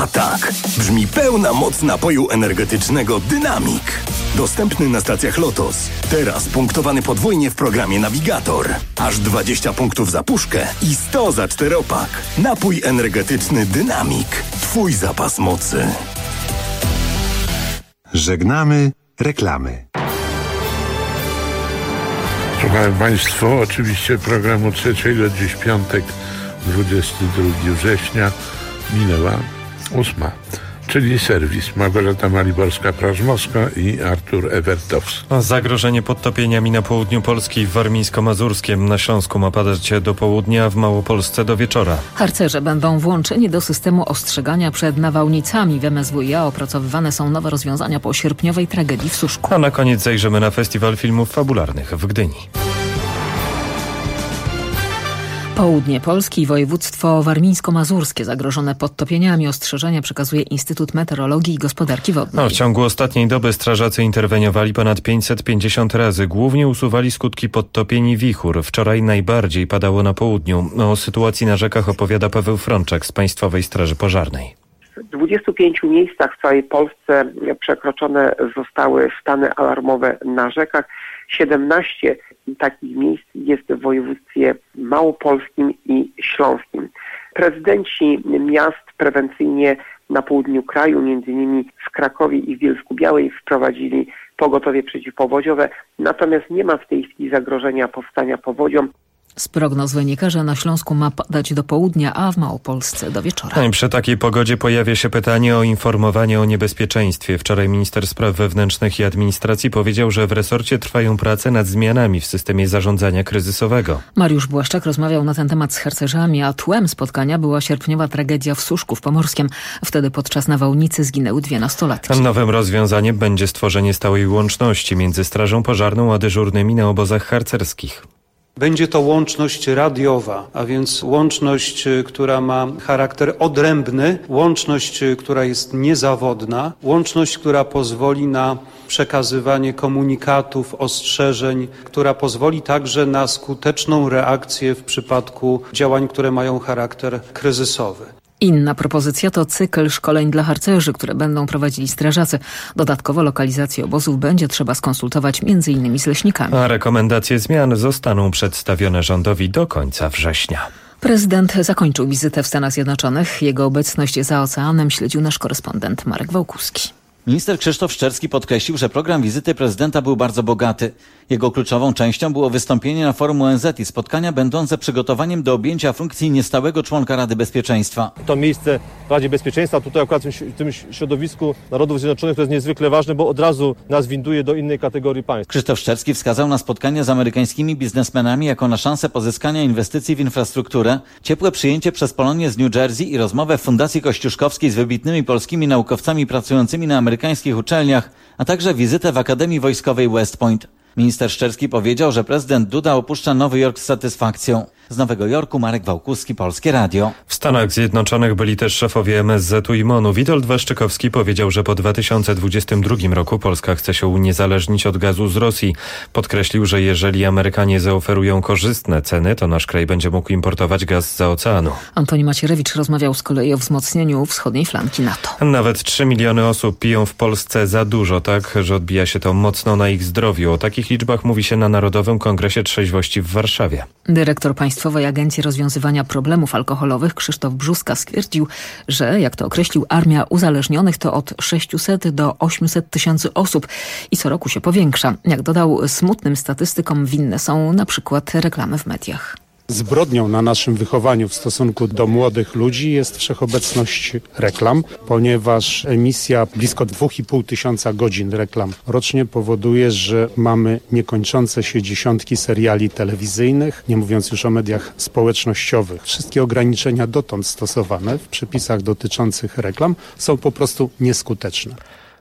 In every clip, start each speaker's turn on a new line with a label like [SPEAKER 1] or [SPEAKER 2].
[SPEAKER 1] A tak brzmi pełna moc napoju energetycznego Dynamik. Dostępny na stacjach Lotos. Teraz punktowany podwójnie w programie Navigator. Aż 20 punktów za puszkę i 100 za 4-pak. Napój energetyczny Dynamik. Twój zapas mocy.
[SPEAKER 2] Żegnamy reklamy.
[SPEAKER 3] Słuchałem Państwo oczywiście programu trzeciego, dziś piątek, 22 września, minęła 8, czyli serwis. Małgorzata Maliborska-Prażmowska i Artur Ewertowski.
[SPEAKER 4] Zagrożenie podtopieniami na południu Polski w Warmińsko-Mazurskiem. Na Śląsku ma padać do południa, a w Małopolsce do wieczora.
[SPEAKER 5] Harcerze będą włączeni do systemu ostrzegania przed nawałnicami. W MSWiA opracowywane są nowe rozwiązania po sierpniowej tragedii w Suszku.
[SPEAKER 4] A na koniec zajrzymy na Festiwal Filmów Fabularnych w Gdyni.
[SPEAKER 5] Południe Polski i województwo warmińsko-mazurskie zagrożone podtopieniami. Ostrzeżenia przekazuje Instytut Meteorologii i Gospodarki Wodnej.
[SPEAKER 4] W ciągu ostatniej doby strażacy interweniowali ponad 550 razy. Głównie usuwali skutki podtopień i wichur. Wczoraj najbardziej padało na południu. O sytuacji na rzekach opowiada Paweł Frączek z Państwowej Straży Pożarnej.
[SPEAKER 6] W 25 miejscach w całej Polsce przekroczone zostały stany alarmowe na rzekach. 17 takich miejsc jest w województwie małopolskim i śląskim. Prezydenci miast prewencyjnie na południu kraju, m.in. w Krakowie i w Bielsku-Białej, wprowadzili pogotowie przeciwpowodziowe, natomiast nie ma w tej chwili zagrożenia powstania powodzią.
[SPEAKER 5] Z prognoz wynika, że na Śląsku ma padać do południa, a w Małopolsce do wieczora.
[SPEAKER 4] Przy takiej pogodzie pojawia się pytanie o informowanie o niebezpieczeństwie. Wczoraj minister spraw wewnętrznych i administracji powiedział, że w resorcie trwają prace nad zmianami w systemie zarządzania kryzysowego.
[SPEAKER 5] Mariusz Błaszczak rozmawiał na ten temat z harcerzami, a tłem spotkania była sierpniowa tragedia w Suszku w Pomorskiem. Wtedy podczas nawałnicy zginęły 2 nastolatki.
[SPEAKER 4] Nowym rozwiązaniem będzie stworzenie stałej łączności między Strażą Pożarną a dyżurnymi na obozach harcerskich.
[SPEAKER 7] Będzie to łączność radiowa, a więc łączność, która ma charakter odrębny, łączność, która jest niezawodna, łączność, która pozwoli na przekazywanie komunikatów, ostrzeżeń, która pozwoli także na skuteczną reakcję w przypadku działań, które mają charakter kryzysowy.
[SPEAKER 5] Inna propozycja to cykl szkoleń dla harcerzy, które będą prowadzili strażacy. Dodatkowo lokalizację obozów będzie trzeba skonsultować m.in. z leśnikami.
[SPEAKER 4] A rekomendacje zmian zostaną przedstawione rządowi do końca września.
[SPEAKER 5] Prezydent zakończył wizytę w Stanach Zjednoczonych. Jego obecność za oceanem śledził nasz korespondent Marek Wałkuski.
[SPEAKER 8] Minister Krzysztof Szczerski podkreślił, że program wizyty prezydenta był bardzo bogaty. Jego kluczową częścią było wystąpienie na forum ONZ i spotkania będące przygotowaniem do objęcia funkcji niestałego członka Rady Bezpieczeństwa.
[SPEAKER 9] To miejsce w Radzie Bezpieczeństwa, tutaj akurat w tym środowisku Narodów Zjednoczonych, to jest niezwykle ważne, bo od razu nas winduje do innej kategorii państw.
[SPEAKER 8] Krzysztof Szczerski wskazał na spotkanie z amerykańskimi biznesmenami jako na szansę pozyskania inwestycji w infrastrukturę, ciepłe przyjęcie przez Polonię z New Jersey i rozmowę w Fundacji Kościuszkowskiej z wybitnymi polskimi naukowcami pracującymi na amerykańskich uczelniach, a także wizytę w Akademii Wojskowej West Point. Minister Szczerski powiedział, że prezydent Duda opuszcza Nowy Jork z satysfakcją. Z Nowego Jorku Marek Wałkuski, Polskie Radio.
[SPEAKER 4] W Stanach Zjednoczonych byli też szefowie MSZ-u i MON-u. Witold Waszczykowski powiedział, że po 2022 roku Polska chce się uniezależnić od gazu z Rosji. Podkreślił, że jeżeli Amerykanie zaoferują korzystne ceny, to nasz kraj będzie mógł importować gaz zza oceanu.
[SPEAKER 5] Antoni Macierewicz rozmawiał z kolei o wzmocnieniu wschodniej flanki NATO.
[SPEAKER 4] Nawet 3 miliony osób piją w Polsce za dużo, tak, że odbija się to mocno na ich zdrowiu. O takich liczbach mówi się na Narodowym Kongresie Trzeźwości w Warszawie.
[SPEAKER 5] Dyrektor Państwowej Agencji Rozwiązywania Problemów Alkoholowych Krzysztof Brzózka stwierdził, że, jak to określił, armia uzależnionych to od 600 do 800 tysięcy osób i co roku się powiększa. Jak dodał, smutnym statystykom winne są na przykład reklamy w mediach.
[SPEAKER 10] Zbrodnią na naszym wychowaniu w stosunku do młodych ludzi jest wszechobecność reklam, ponieważ emisja blisko 2,5 tysiąca godzin reklam rocznie powoduje, że mamy niekończące się dziesiątki seriali telewizyjnych, nie mówiąc już o mediach społecznościowych. Wszystkie ograniczenia dotąd stosowane w przepisach dotyczących reklam są po prostu nieskuteczne.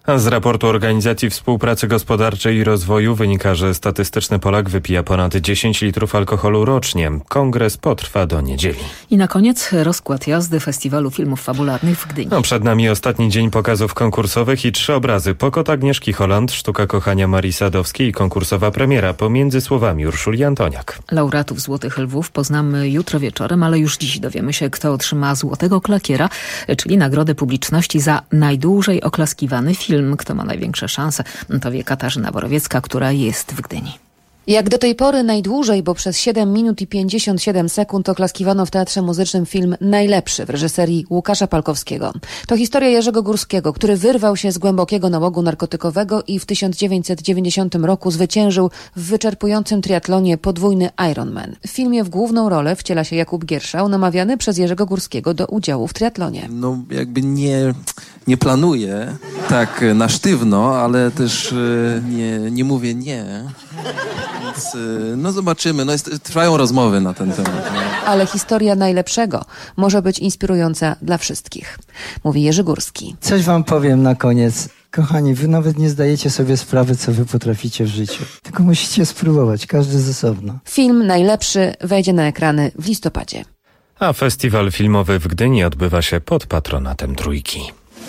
[SPEAKER 4] A z raportu Organizacji Współpracy Gospodarczej i Rozwoju wynika, że statystyczny Polak wypija ponad 10 litrów alkoholu rocznie. Kongres potrwa do niedzieli.
[SPEAKER 5] I na koniec rozkład jazdy Festiwalu Filmów Fabularnych w Gdyni.
[SPEAKER 4] Przed nami ostatni dzień pokazów konkursowych i 3 obrazy. Pokot Agnieszki Holland, Sztuka kochania Marii Sadowskiej i konkursowa premiera Pomiędzy słowami Urszuli Antoniak.
[SPEAKER 5] Laureatów Złotych Lwów poznamy jutro wieczorem, ale już dziś dowiemy się, kto otrzyma Złotego Klakiera, czyli nagrodę publiczności za najdłużej oklaskiwany film. Kto ma największe szanse, to wie Katarzyna Borowiecka, która jest w Gdyni.
[SPEAKER 11] Jak do tej pory najdłużej, bo przez 7 minut i 57 sekund oklaskiwano w Teatrze Muzycznym film Najlepszy w reżyserii Łukasza Palkowskiego. To historia Jerzego Górskiego, który wyrwał się z głębokiego nałogu narkotykowego i w 1990 roku zwyciężył w wyczerpującym triatlonie podwójny Ironman. W filmie w główną rolę wciela się Jakub Gierszał, namawiany przez Jerzego Górskiego do udziału w triatlonie.
[SPEAKER 12] No jakby nie planuję tak na sztywno, ale też nie mówię nie. Więc no zobaczymy, trwają rozmowy na ten temat.
[SPEAKER 11] Ale historia Najlepszego może być inspirująca dla wszystkich, mówi Jerzy Górski.
[SPEAKER 13] Coś wam powiem na koniec. Kochani, wy nawet nie zdajecie sobie sprawy, co wy potraficie w życiu. Tylko musicie spróbować, każdy z osobna.
[SPEAKER 11] Film Najlepszy wejdzie na ekrany w listopadzie.
[SPEAKER 4] A festiwal filmowy w Gdyni odbywa się pod patronatem Trójki.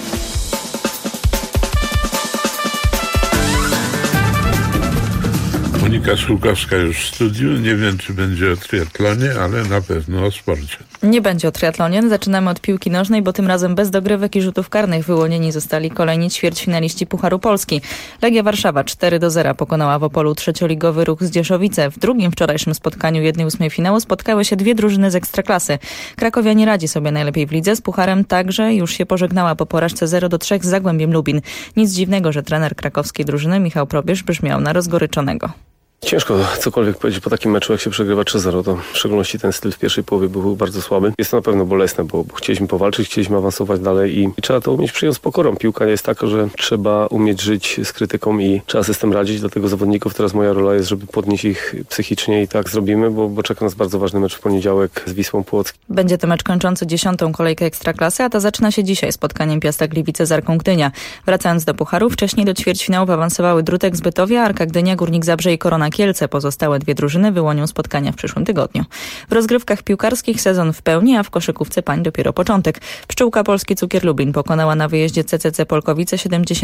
[SPEAKER 3] Monika Szulkowska już w studiu. Nie wiem, czy będzie o triatlonie, ale na pewno o sporcie.
[SPEAKER 14] Nie będzie o triatlonie. Zaczynamy od piłki nożnej, bo tym razem bez dogrywek i rzutów karnych wyłonieni zostali kolejni ćwierćfinaliści Pucharu Polski. Legia Warszawa 4-0 pokonała w Opolu trzecioligowy Ruch Zdzieszowice. W drugim wczorajszym spotkaniu 1/8 finału spotkały się 2 drużyny z Ekstraklasy. Krakowia nie radzi sobie najlepiej w lidze. Z Pucharem także już się pożegnała po porażce 0-3 z Zagłębiem Lubin. Nic dziwnego, że trener krakowskiej drużyny Michał Probierz brzmiał na rozgoryczonego.
[SPEAKER 15] Ciężko cokolwiek powiedzieć po takim meczu, jak się przegrywa 3-0, to w szczególności ten styl w pierwszej połowie był bardzo słaby. Jest to na pewno bolesne, bo chcieliśmy powalczyć, chcieliśmy awansować dalej i trzeba to umieć przyjąć z pokorą. Piłka jest taka, że trzeba umieć żyć z krytyką i trzeba sobie z tym radzić, dlatego zawodników teraz moja rola jest, żeby podnieść ich psychicznie i tak zrobimy, bo czeka nas bardzo ważny mecz w poniedziałek z Wisłą Płock.
[SPEAKER 14] Będzie to mecz kończący 10. kolejkę Ekstraklasy, a ta zaczyna się dzisiaj spotkaniem Piasta Gliwice z Arką Gdynia. Wracając do Pucharu, wcześniej do ćwierćfinałów awansowały Drutek z Bytowia, Arka Gdynia, Górnik Zabrze i Korona Kielce. Pozostałe 2 drużyny wyłonią spotkania w przyszłym tygodniu. W rozgrywkach piłkarskich sezon w pełni, a w koszykówce pań dopiero początek. Pszczółka Polski Cukier Lublin pokonała na wyjeździe CCC Polkowice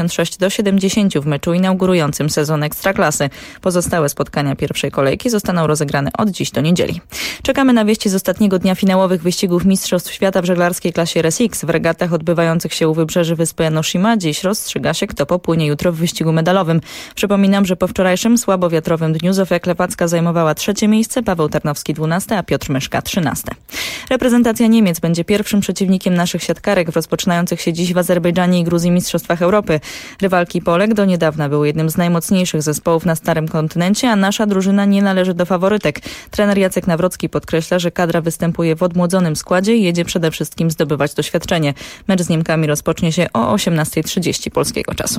[SPEAKER 14] 76-70 w meczu inaugurującym sezon Ekstraklasy. Pozostałe spotkania pierwszej kolejki zostaną rozegrane od dziś do niedzieli. Czekamy na wieści z ostatniego dnia finałowych wyścigów Mistrzostw Świata w żeglarskiej klasie RSX. W regatach odbywających się u wybrzeży wyspy Enoshima dziś rozstrzyga się, kto popłynie jutro w wyścigu medalowym. Przypominam, że po wczorajszym słabowiatrowym dniu Zofia Klepacka zajmowała 3. miejsce, Paweł Tarnowski 12, a Piotr Myszka 13. Reprezentacja Niemiec będzie pierwszym przeciwnikiem naszych siatkarek w rozpoczynających się dziś w Azerbejdżanie i Gruzji Mistrzostwach Europy. Rywalki Polek do niedawna były jednym z najmocniejszych zespołów na starym kontynencie, a nasza drużyna nie należy do faworytek. Trener Jacek Nawrocki podkreśla, że kadra występuje w odmłodzonym składzie i jedzie przede wszystkim zdobywać doświadczenie. Mecz z Niemkami rozpocznie się o 18:30 polskiego czasu.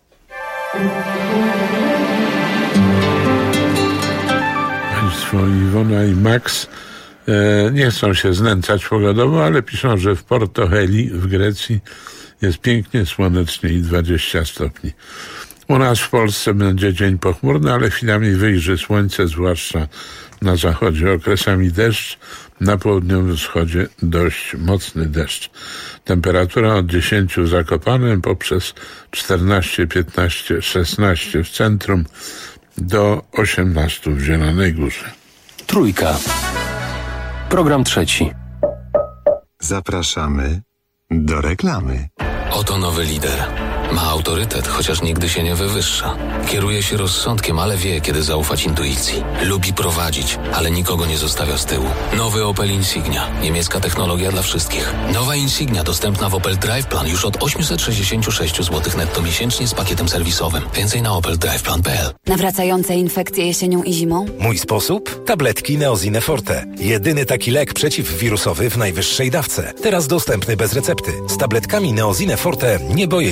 [SPEAKER 3] Iwona i Max nie chcą się znęcać pogodowo, ale piszą, że w Porto Heli w Grecji jest pięknie, słonecznie i 20 stopni. U nas w Polsce będzie dzień pochmurny, ale chwilami wyjrzy słońce, zwłaszcza na zachodzie. Okresami deszcz, na południowym wschodzie dość mocny deszcz. Temperatura od 10 w Zakopanem poprzez 14, 15, 16 w centrum do 18 w Zielonej Górze.
[SPEAKER 16] Trójka. Program trzeci.
[SPEAKER 2] Zapraszamy do reklamy.
[SPEAKER 16] Oto nowy lider. Ma autorytet, chociaż nigdy się nie wywyższa. Kieruje się rozsądkiem, ale wie, kiedy zaufać intuicji. Lubi prowadzić, ale nikogo nie zostawia z tyłu. Nowy Opel Insignia. Niemiecka technologia dla wszystkich. Nowa Insignia dostępna w Opel Drive Plan już od 866 zł netto miesięcznie z pakietem serwisowym. Więcej na opeldriveplan.pl.
[SPEAKER 17] Nawracające infekcje jesienią i zimą?
[SPEAKER 18] Mój sposób? Tabletki Neosine Forte. Jedyny taki lek przeciwwirusowy w najwyższej dawce. Teraz dostępny bez recepty. Z tabletkami Neosine Forte nie boję się infekcji.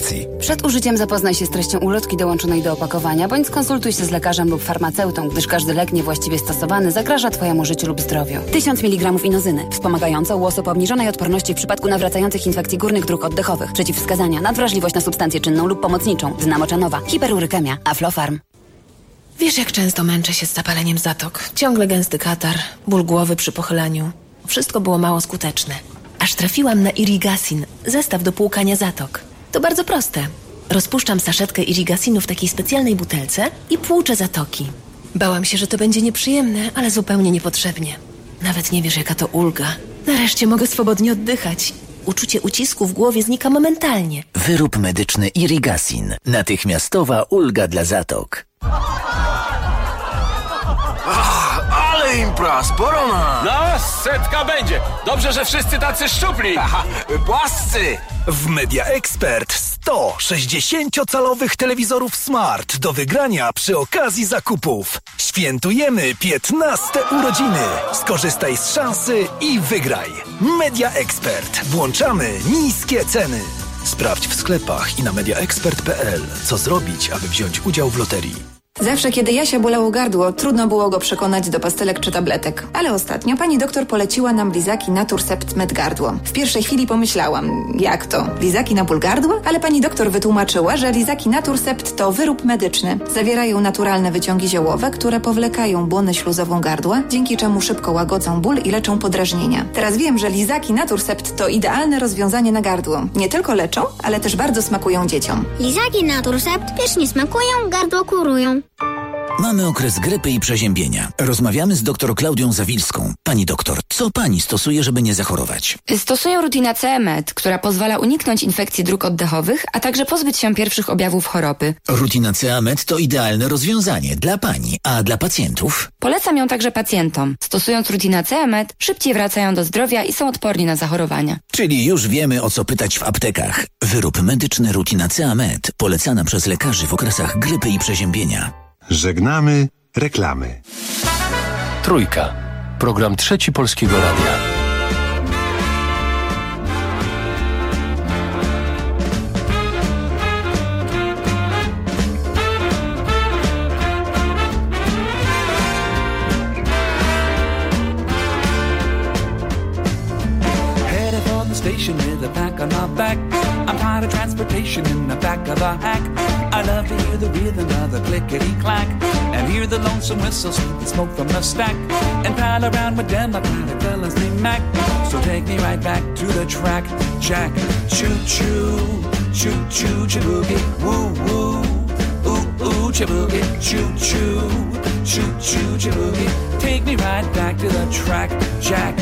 [SPEAKER 18] infekcji.
[SPEAKER 17] Przed użyciem zapoznaj się z treścią ulotki dołączonej do opakowania, bądź skonsultuj się z lekarzem lub farmaceutą, gdyż każdy lek niewłaściwie stosowany zagraża Twojemu życiu lub zdrowiu. 1000 mg inozyny, wspomagająca u osób o obniżonej odporności w przypadku nawracających infekcji górnych dróg oddechowych. Przeciwwskazania: nadwrażliwość na substancję czynną lub pomocniczą, dna moczanowa, hiperurykemia, Aflofarm.
[SPEAKER 19] Wiesz, jak często męczę się z zapaleniem zatok. Ciągle gęsty katar, ból głowy przy pochyleniu. Wszystko było mało skuteczne. Aż trafiłam na Irigasin, zestaw do płukania zatok. To bardzo proste. Rozpuszczam saszetkę Irigasinu w takiej specjalnej butelce i płuczę zatoki. Bałam się, że to będzie nieprzyjemne, ale zupełnie niepotrzebnie. Nawet nie wiesz, jaka to ulga. Nareszcie mogę swobodnie oddychać. Uczucie ucisku w głowie znika momentalnie.
[SPEAKER 20] Wyrób medyczny Irigasin. Natychmiastowa ulga dla zatok.
[SPEAKER 21] Ale impra, sporo ma!
[SPEAKER 22] No, 100 będzie. Dobrze, że wszyscy tacy szczupli.
[SPEAKER 21] Płascy!
[SPEAKER 18] W Media Expert 100 60-calowych telewizorów smart do wygrania przy okazji zakupów. Świętujemy 15 urodziny. Skorzystaj z szansy i wygraj. Media Expert. Włączamy niskie ceny. Sprawdź w sklepach i na mediaexpert.pl, co zrobić, aby wziąć udział w loterii.
[SPEAKER 23] Zawsze, kiedy Jasia bolało gardło, trudno było go przekonać do pastelek czy tabletek. Ale ostatnio pani doktor poleciła nam lizaki Naturcept Med Gardło. W pierwszej chwili pomyślałam, jak to? Lizaki na ból gardła? Ale pani doktor wytłumaczyła, że lizaki Naturcept to wyrób medyczny. Zawierają naturalne wyciągi ziołowe, które powlekają błonę śluzową gardła, dzięki czemu szybko łagodzą ból i leczą podrażnienia. Teraz wiem, że lizaki Naturcept to idealne rozwiązanie na gardło. Nie tylko leczą, ale też bardzo smakują dzieciom.
[SPEAKER 24] Lizaki Naturcept pysznie smakują, gardło kurują.
[SPEAKER 20] Mamy okres grypy i przeziębienia. Rozmawiamy z dr Klaudią Zawilską. Pani doktor, co pani stosuje, żeby nie zachorować?
[SPEAKER 25] Stosuję Rutinacea Med, która pozwala uniknąć infekcji dróg oddechowych, a także pozbyć się pierwszych objawów choroby.
[SPEAKER 20] Rutinacea Med to idealne rozwiązanie dla pani, a dla pacjentów?
[SPEAKER 25] Polecam ją także pacjentom. Stosując Rutinacea Med, szybciej wracają do zdrowia i są odporni na zachorowania.
[SPEAKER 20] Czyli już wiemy, o co pytać w aptekach. Wyrób medyczny Rutinacea Med, polecana przez lekarzy w okresach grypy i przeziębienia.
[SPEAKER 2] Żegnamy reklamy.
[SPEAKER 26] Trójka. Program Trzeci Polskiego Radia.
[SPEAKER 27] Station with a pack on my back. I'm tired of transportation in the back of a hack. I love to hear the rhythm of the clickety-clack and hear the lonesome whistle sweep the smoke from the stack and pal around with them like kind of fellas named Mac. So take me right back to the track, Jack. Choo-choo, choo-choo, chiboogie, woo-woo, ooh-ooh, chiboogie, choo-choo, choo-choo, chiboogie. Take me right back to the track, Jack.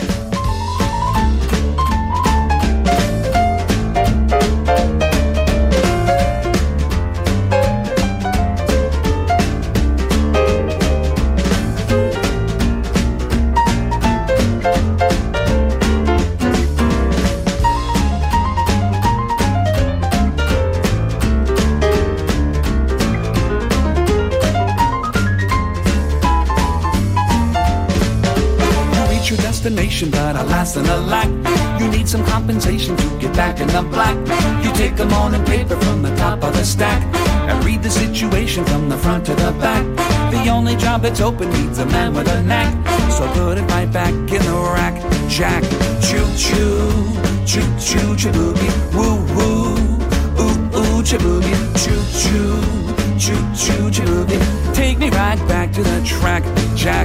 [SPEAKER 27] But alas and alack, you need some compensation to get back in the black. You take a morning paper from the top of the stack and read the situation from the front to the back. The only job that's open needs a man with a knack, so put it right back in the rack, Jack. Choo-choo, choo-choo, chiboogie, woo-woo, ooh-ooh, chiboogie, choo-choo, choo-choo, chiboogie. Take me right back to the track, Jack.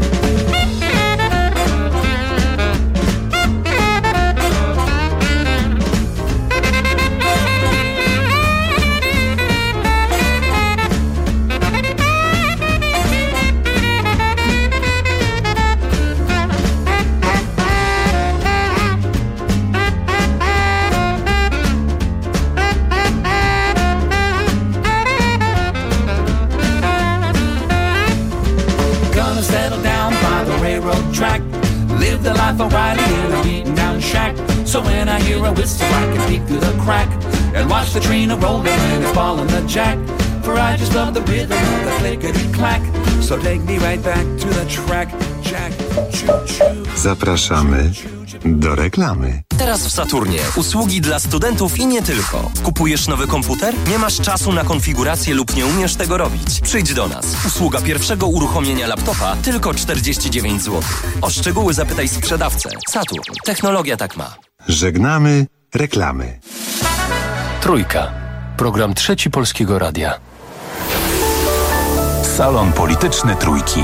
[SPEAKER 27] For riding in a beaten down shack. So when I hear a whistle I can peek through the crack and watch the train a-rolling and it's ballin' the jack. For I just love the rhythm of the clickety-clack. So take me right back to the track, Jack. Choo-choo.
[SPEAKER 2] Zapraszamy Do reklamy.
[SPEAKER 1] Teraz w Saturnie. Usługi dla studentów i nie tylko. Kupujesz nowy komputer? Nie masz czasu na konfigurację lub nie umiesz tego robić? Przyjdź do nas. Usługa pierwszego uruchomienia laptopa tylko 49 zł. O szczegóły zapytaj sprzedawcę. Saturn. Technologia tak ma.
[SPEAKER 2] Żegnamy reklamy.
[SPEAKER 26] Trójka. Program Trzeci Polskiego Radia.
[SPEAKER 5] Salon Polityczny Trójki.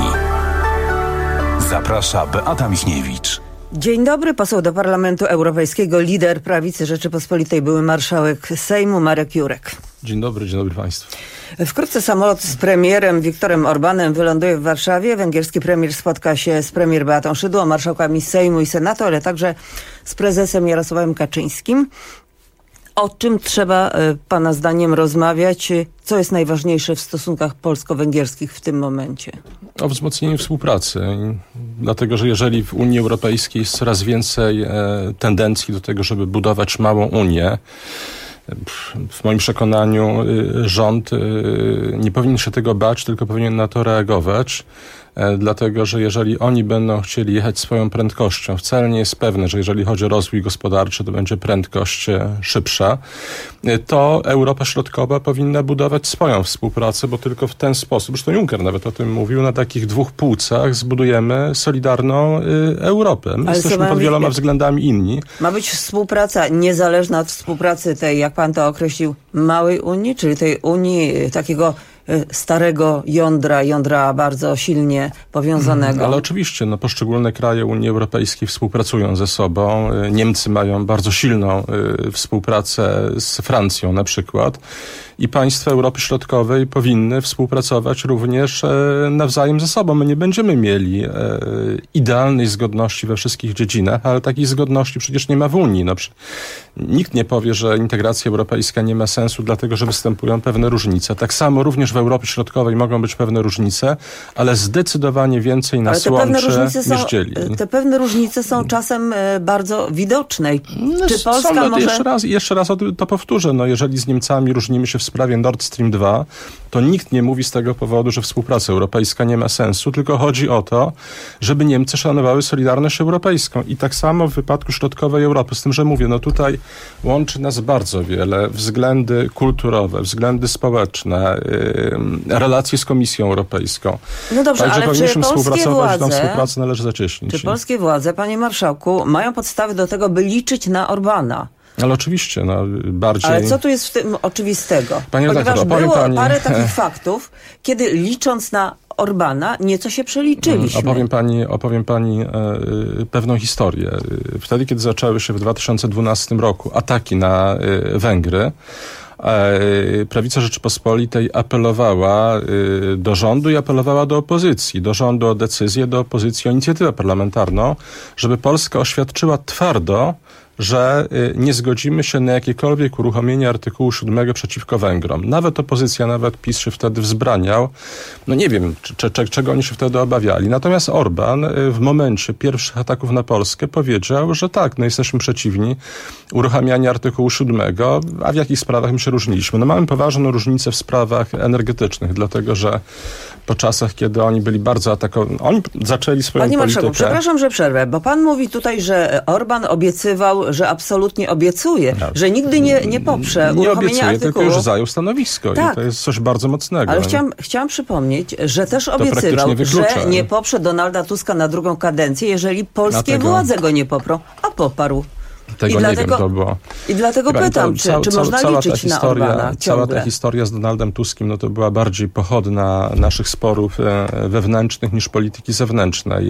[SPEAKER 5] Zaprasza Beata Michniewicz.
[SPEAKER 6] Dzień dobry, poseł do Parlamentu Europejskiego, lider Prawicy Rzeczypospolitej, były marszałek Sejmu Marek Jurek.
[SPEAKER 7] Dzień dobry Państwu.
[SPEAKER 6] Wkrótce samolot z premierem Viktorem Orbánem wyląduje w Warszawie. Węgierski premier spotka się z premier Beatą Szydło, marszałkami Sejmu i Senatu, ale także z prezesem Jarosławem Kaczyńskim. O czym trzeba pana zdaniem rozmawiać? Co jest najważniejsze w stosunkach polsko-węgierskich w tym momencie?
[SPEAKER 7] O wzmocnieniu współpracy. Dlatego, że jeżeli w Unii Europejskiej jest coraz więcej tendencji do tego, żeby budować małą Unię, w moim przekonaniu rząd nie powinien się tego bać, tylko powinien na to reagować. Dlatego, że jeżeli oni będą chcieli jechać swoją prędkością, wcale nie jest pewne, że jeżeli chodzi o rozwój gospodarczy, to będzie prędkość szybsza, to Europa Środkowa powinna budować swoją współpracę, bo tylko w ten sposób, zresztą Juncker nawet o tym mówił, na takich dwóch półcach zbudujemy solidarną Europę. My jesteśmy pod wieloma względami inni.
[SPEAKER 6] Ma być współpraca niezależna od współpracy tej, jak pan to określił, małej Unii, czyli tej Unii takiego starego jądra bardzo silnie powiązanego.
[SPEAKER 7] Ale oczywiście, poszczególne kraje Unii Europejskiej współpracują ze sobą. Niemcy mają bardzo silną współpracę z Francją na przykład. I państwa Europy Środkowej powinny współpracować również nawzajem ze sobą. My nie będziemy mieli idealnej zgodności we wszystkich dziedzinach, ale takiej zgodności przecież nie ma w Unii. Nikt nie powie, że integracja europejska nie ma sensu, dlatego że występują pewne różnice. Tak samo również w Europie Środkowej mogą być pewne różnice, ale zdecydowanie więcej nas łączy niż dzieli.
[SPEAKER 6] Te pewne różnice są czasem bardzo widoczne. Czy Polska może...
[SPEAKER 7] Jeszcze raz to powtórzę. Jeżeli z Niemcami różnimy się w sprawie Nord Stream 2, to nikt nie mówi z tego powodu, że współpraca europejska nie ma sensu, tylko chodzi o to, żeby Niemcy szanowały solidarność europejską. I tak samo w wypadku środkowej Europy. Z tym, że mówię, tutaj łączy nas bardzo wiele. Względy kulturowe, względy społeczne, relacje z Komisją Europejską.
[SPEAKER 6] No dobrze,
[SPEAKER 7] także
[SPEAKER 6] ale
[SPEAKER 7] powinniśmy
[SPEAKER 6] czy
[SPEAKER 7] współpracować, tą współpracę należy zacieśnić.
[SPEAKER 6] Czy polskie władze, panie marszałku, mają podstawy do tego, by liczyć na Orbána?
[SPEAKER 7] Ale oczywiście, bardziej...
[SPEAKER 6] Ale co tu jest w tym oczywistego? Ponieważ było parę takich faktów, kiedy licząc na Orbána nieco się przeliczyliśmy.
[SPEAKER 7] Opowiem pani pewną historię. Wtedy, kiedy zaczęły się w 2012 roku ataki na Węgry, Prawica Rzeczypospolitej apelowała do rządu i apelowała do opozycji. Do rządu o decyzję, do opozycji o inicjatywę parlamentarną, żeby Polska oświadczyła twardo, że nie zgodzimy się na jakiekolwiek uruchomienie artykułu 7 przeciwko Węgrom. Nawet opozycja, nawet PiS się wtedy wzbraniał. Nie wiem, czego oni się wtedy obawiali. Natomiast Orbán w momencie pierwszych ataków na Polskę powiedział, że tak, jesteśmy przeciwni uruchamianiu artykułu 7, a w jakich sprawach my się różniliśmy? Mamy poważną różnicę w sprawach energetycznych, dlatego że po czasach, kiedy oni byli bardzo atakowani, oni zaczęli swoją politykę...
[SPEAKER 6] Panie marszałku, przepraszam, że przerwę, bo pan mówi tutaj, że Orbán obiecywał, że absolutnie obiecuje, że nigdy nie poprze uruchomienia artykułu.
[SPEAKER 7] Tylko już zajął stanowisko i to jest coś bardzo mocnego.
[SPEAKER 6] Ale chciałam przypomnieć, że też obiecywał, że nie poprze Donalda Tuska na drugą kadencję, jeżeli polskie władze go nie poprą, a poparł.
[SPEAKER 7] Tego nie wiem, to było.
[SPEAKER 6] I dlatego pytam, czy można liczyć na Orbána?
[SPEAKER 7] Cała ta historia z Donaldem Tuskiem, to była bardziej pochodna naszych sporów wewnętrznych niż polityki zewnętrznej.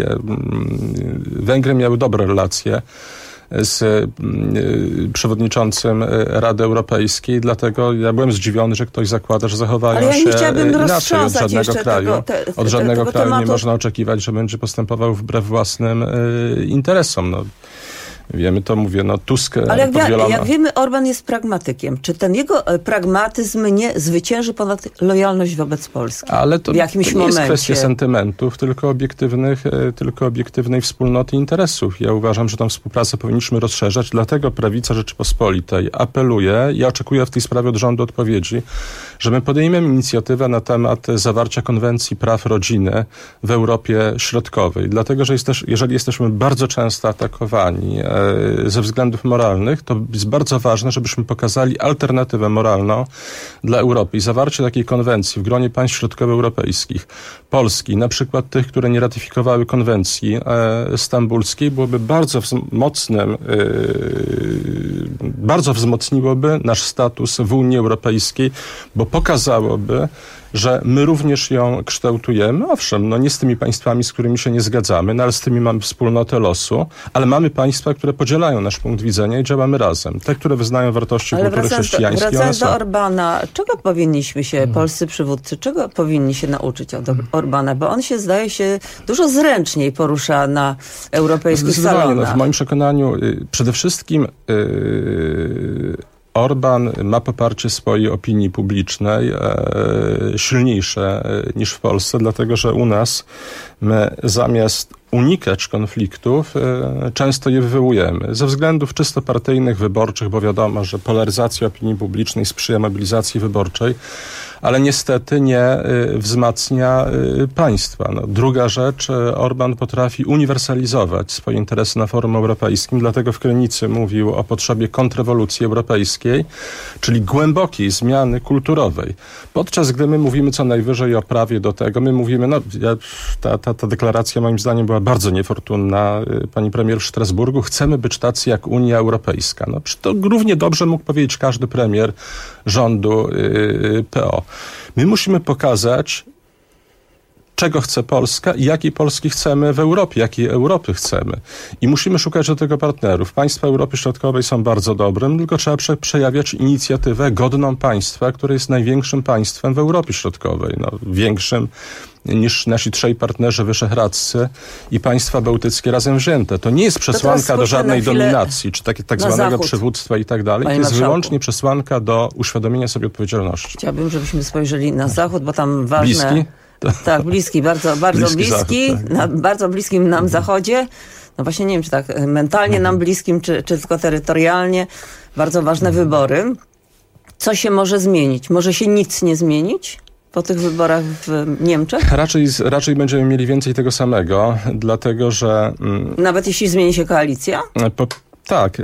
[SPEAKER 7] Węgry miały dobre relacje z przewodniczącym Rady Europejskiej, dlatego ja byłem zdziwiony, że ktoś zakłada, że zachowają się inaczej od żadnego kraju. Od żadnego kraju nie można oczekiwać, że będzie postępował wbrew własnym interesom. Wiemy to, mówię, Tusk
[SPEAKER 6] ale
[SPEAKER 7] pod wieloma...
[SPEAKER 6] jak wiemy, Orban jest pragmatykiem. Czy ten jego pragmatyzm nie zwycięży ponad lojalność wobec Polski?
[SPEAKER 7] Ale to,
[SPEAKER 6] w jakimś
[SPEAKER 7] to nie
[SPEAKER 6] momencie?
[SPEAKER 7] jest kwestia sentymentów, tylko obiektywnej wspólnoty interesów. Ja uważam, że tę współpracę powinniśmy rozszerzać, dlatego Prawica Rzeczypospolitej apeluje, ja oczekuję w tej sprawie od rządu odpowiedzi, że my podejmiemy inicjatywę na temat zawarcia konwencji praw rodziny w Europie Środkowej. Dlatego, że jeżeli jesteśmy bardzo często atakowani ze względów moralnych, to jest bardzo ważne, żebyśmy pokazali alternatywę moralną dla Europy. I zawarcie takiej konwencji w gronie państw środkowoeuropejskich, Polski, na przykład tych, które nie ratyfikowały konwencji stambulskiej, byłoby bardzo wzmocniłoby nasz status w Unii Europejskiej, bo pokazałoby, że my również ją kształtujemy. Owszem, nie z tymi państwami, z którymi się nie zgadzamy, ale z tymi mamy wspólnotę losu, ale mamy państwa, które podzielają nasz punkt widzenia i działamy razem. Te, które wyznają wartości kultury chrześcijańskiej.
[SPEAKER 6] Wracając do Orbana, czego powinniśmy się, polscy przywódcy, czego powinni się nauczyć od Orbana? Bo on się, zdaje się, dużo zręczniej porusza na europejskich salonach.
[SPEAKER 7] W moim przekonaniu przede wszystkim Orban ma poparcie swojej opinii publicznej silniejsze niż w Polsce, dlatego że u nas my zamiast unikać konfliktów, często je wywołujemy. Ze względów czysto partyjnych, wyborczych, bo wiadomo, że polaryzacja opinii publicznej sprzyja mobilizacji wyborczej, ale niestety nie wzmacnia państwa. Druga rzecz, Orban potrafi uniwersalizować swoje interesy na forum europejskim, dlatego w Krynicy mówił o potrzebie kontrrewolucji europejskiej, czyli głębokiej zmiany kulturowej. Podczas gdy my mówimy co najwyżej o prawie do tego, my mówimy, ta deklaracja moim zdaniem była bardzo niefortunna, pani premier w Strasburgu, chcemy być tacy jak Unia Europejska. To równie dobrze mógł powiedzieć każdy premier rządu PO. My musimy pokazać, czego chce Polska i jakiej Polski chcemy w Europie, jakiej Europy chcemy. I musimy szukać do tego partnerów. Państwa Europy Środkowej są bardzo dobrym, tylko trzeba przejawiać inicjatywę godną państwa, które jest największym państwem w Europie Środkowej. Większym niż nasi trzej partnerzy wyszehradzcy i państwa bałtyckie razem wzięte. To nie jest przesłanka do żadnej dominacji, czy tak zwanego przywództwa i tak dalej. To jest wyłącznie przesłanka do uświadomienia sobie odpowiedzialności.
[SPEAKER 6] Chciałabym, żebyśmy spojrzeli na Zachód, bo tam ważne...
[SPEAKER 7] Bliski?
[SPEAKER 6] Tak, bliski, bardzo bliski,
[SPEAKER 7] Zachód, tak.
[SPEAKER 6] Na bardzo bliskim nam Zachodzie. Właśnie nie wiem, czy tak mentalnie nam bliskim, czy tylko terytorialnie. Bardzo ważne wybory. Co się może zmienić? Może się nic nie zmienić po tych wyborach w Niemczech?
[SPEAKER 7] Raczej będziemy mieli więcej tego samego, dlatego że...
[SPEAKER 6] Nawet jeśli zmieni się koalicja?
[SPEAKER 7] Tak.